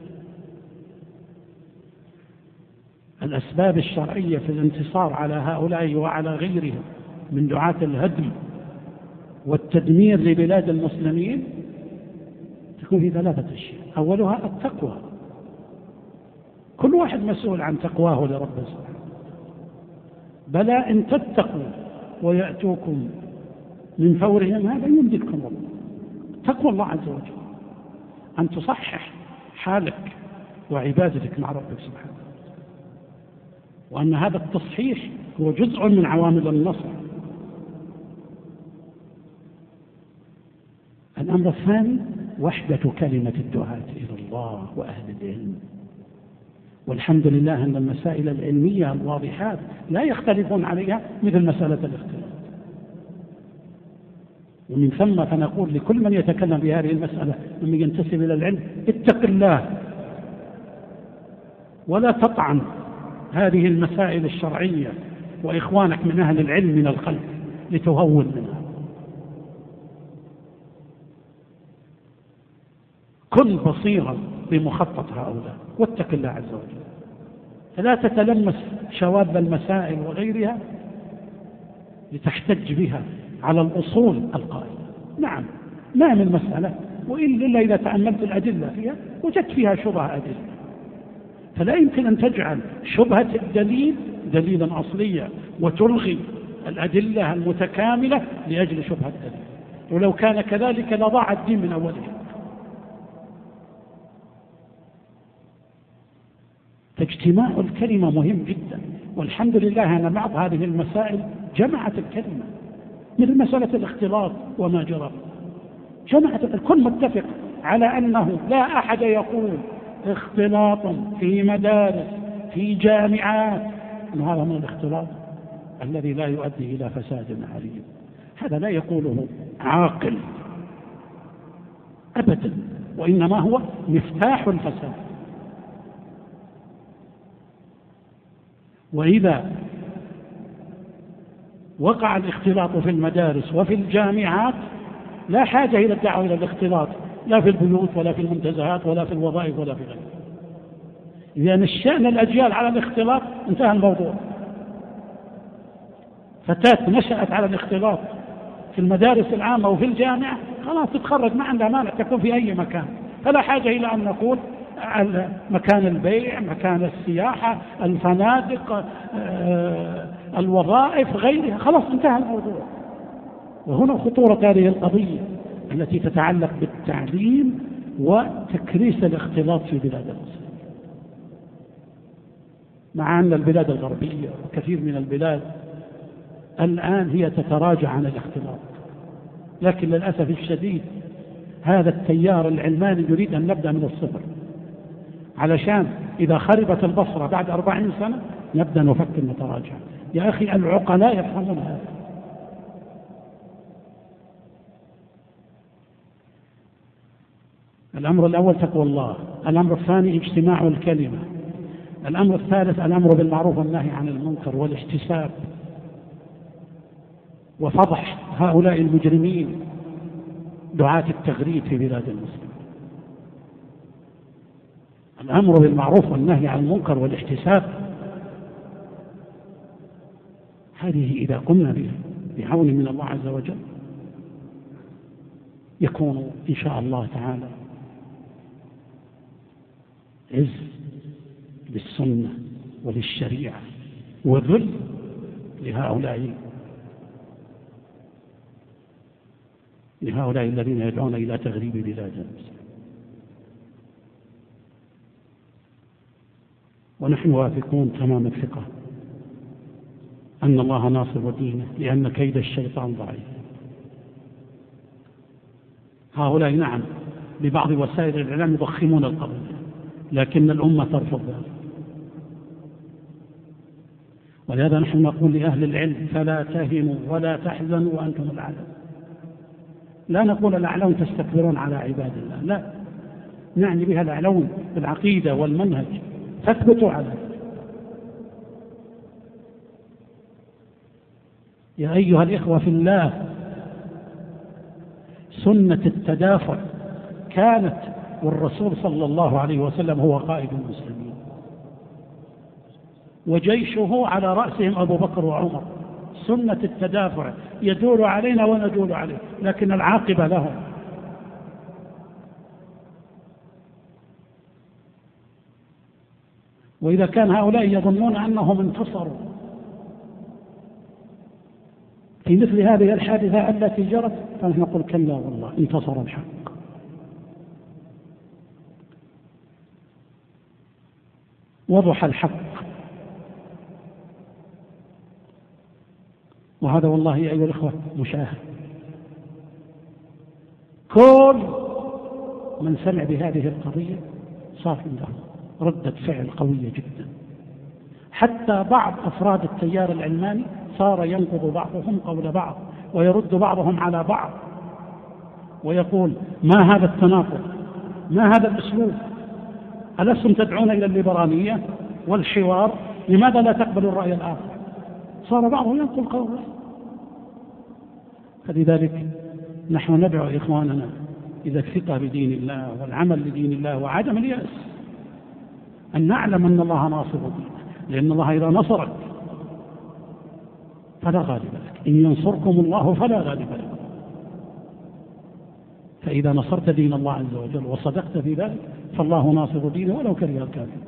الأسباب الشرعية في الانتصار على هؤلاء وعلى غيرهم من دعاة الهدم والتدمير لبلاد المسلمين تكون في ثلاثة أشياء. أولها التقوى، كل واحد مسؤول عن تقواه لربه سبحانه. بلى إن تتقوا ويأتوكم من فورهم هذا يمددكم ربه. تقوى الله عز وجل، أن تصحح حالك وعبادتك مع ربك سبحانه، وأن هذا التصحيح هو جزء من عوامل النصر. الأمر الثاني وحدة كلمة الدعاة إلى الله وأهل العلم. والحمد لله أن المسائل العلمية الواضحات لا يختلفون عليها مثل مسألة الاختلاف. ومن ثم فنقول لكل من يتكلم بهذه المسألة ممن ينتسب إلى العلم: اتق الله ولا تطعن هذه المسائل الشرعية وإخوانك من أهل العلم من الخلف لتهون منها. كن بصيرا بمخطط هؤلاء واتق الله عز وجل، فلا تتلمس شواذ المسائل وغيرها لتحتج بها على الأصول القائمة. نعم، ما من مسألة وإلا إذا تأملت الأدلة فيها وجدت فيها شبهة أدلة، فلا يمكن أن تجعل شبهة الدليل دليلا أصليا وتلغي الأدلة المتكاملة لأجل شبهة الدليل، ولو كان كذلك لضاع الدين من أوله. فاجتماع الكلمة مهم جدا، والحمد لله أن بعض هذه المسائل جمعت الكلمة، مثل مسألة الاختلاط وما جرى، جمعت الكل متفق على أنه لا أحد يقول اختلاط في مدارس في جامعات أن هذا من الاختلاط الذي لا يؤدي إلى فساد عريض. هذا لا يقوله عاقل أبدا، وإنما هو مفتاح الفساد. وإذا وقع الاختلاط في المدارس وفي الجامعات لا حاجة إلى الدعوة إلى الاختلاط، لا في البيوت ولا في المنتزهات ولا في الوظائف ولا في غيره. إذا نشأنا الأجيال على الاختلاط انتهى الموضوع. فتاة نشأت على الاختلاط في المدارس العامة وفي الجامعة خلاص تتخرج ما عندها مانع تكون في أي مكان، فلا حاجة إلى أن نقول مكان البيع، مكان السياحة، الفنادق، الوظائف غيرها، خلاص انتهى الموضوع. وهنا خطورة هذه القضية التي تتعلق بالتعليم وتكريس الاختلاط في بلاد المسلمين. مع أن البلاد الغربية وكثير من البلاد الآن هي تتراجع عن الاختلاط، لكن للأسف الشديد هذا التيار العلماني يريد أن نبدأ من الصفر، علشان إذا خربت البصرة بعد 40 سنة نبدأ نفكر نتراجع. يا أخي العقلاء يفهمون هذا. الأمر الأول تقوى الله، الأمر الثاني اجتماع الكلمة، الأمر الثالث الأمر بالمعروف والنهي عن المنكر والاحتساب وفضح هؤلاء المجرمين دعاة التغريب في بلاد المسلمين. الأمر بالمعروف والنهي عن المنكر والاحتساب، هذه إذا قمنا بها بعون من الله عز وجل يكون إن شاء الله تعالى عز للسنة وللشريعة والذل لهؤلاء الذين يدعون إلى تغريب بلاد المسلمين. ونحن واثقون تمام الثقة أن الله ناصر دينه، لأن كيد الشيطان ضعيف. هؤلاء نعم ببعض وسائل الإعلام يضخمون القضية، لكن الأمة ترفض ذلك. ولهذا نحن نقول لأهل العلم فلا تهنوا ولا تحزنوا وأنتم الأعلون. لا نقول الأعلون تستكبرون على عباد الله، لا، نعني بها الأعلون بالعقيدة والمنهج، فاثبتوا على ذلك. يا أيها الإخوة في الله، سنة التدافع كانت، والرسول صلى الله عليه وسلم هو قائد المسلمين وجيشه على رأسهم أبو بكر وعمر. سنة التدافع يدور علينا وندور عليه، لكن العاقبة لهم. وإذا كان هؤلاء يظنون أنهم انتصروا في مثل هذه الحادثة التي جرت، فنحن نقول كلا والله انتصر الحق. وضح الحق، وهذا والله أيها الأخوة مشاهد. كل من سمع بهذه القضية صار عنده ردة فعل قوية جدا. حتى بعض أفراد التيار العلماني صار ينقض بعضهم قول بعض ويرد بعضهم على بعض ويقول ما هذا التناقض، ما هذا الأسلوب، ألستم تدعون إلى الليبرالية والحوار، لماذا لا تقبلوا الرأي الآخر؟ صار بعضهم ينقل قوله. فلذلك نحن ندعو إخواننا إذا الثقة بدين الله والعمل لدين الله وعدم اليأس، أن نعلم أن الله ناصر دينه، لأن الله إذا نصرك فلا غالب لك، إن ينصركم الله فلا غالب لكم. فإذا نصرت دين الله عز وجل وصدقت في ذلك فالله ناصر دينه ولو كره الكافرون.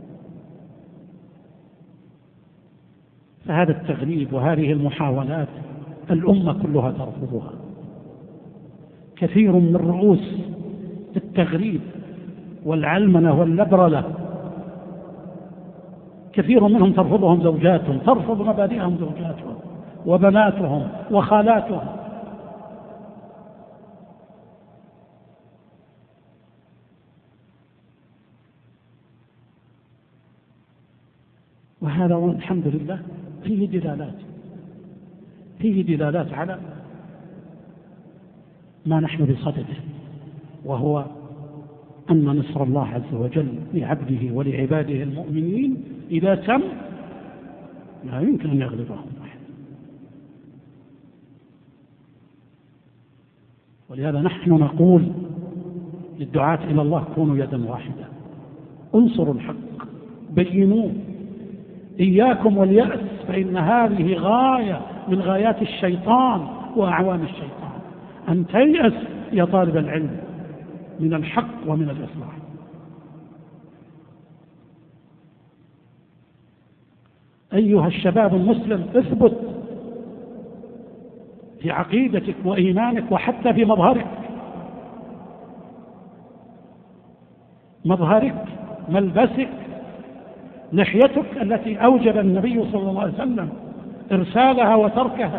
فهذا التغليب وهذه المحاولات الأمة كلها ترفضها. كثير من رؤوس التغريب والعلمنة واللبرلة كثير منهم ترفضهم زوجاتهم، ترفض مبادئهم زوجاتهم وبناتهم وخالاتهم. وهذا الحمد لله فيه دلالات على ما نحن بصدده، وهو أن نصر الله عز وجل لعبده ولعباده المؤمنين إذا تم لا يمكن أن يغلبهم أحد. ولهذا نحن نقول للدعاة إلى الله كونوا يدا واحدة، انصروا الحق، بينوه، إياكم واليأس، فإن هذه غاية من غايات الشيطان وأعوان الشيطان، أن تيأس يا طالب العلم من الحق ومن الإصلاح. أيها الشباب المسلم، اثبت في عقيدتك وإيمانك وحتى في مظهرك، ملبسك، لحيتك التي أوجب النبي صلى الله عليه وسلم إرسالها وتركها،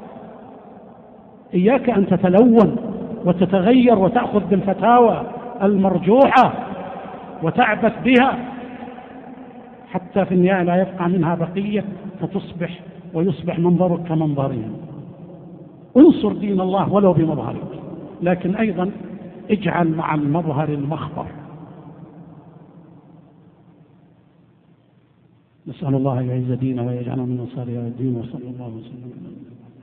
إياك أن تتلون وتتغير وتأخذ بالفتاوى المرجوحة وتعبث بها حتى في النهاية لا يبقى منها بقية فتصبح ويصبح منظرك كمنظرهم. انصر دين الله ولو بمظهرك، لكن أيضا اجعل مع المظهر المخبر. نسأل الله أن يعز دينه ويجعلنا من أنصار الدين، وصلى الله وسلم.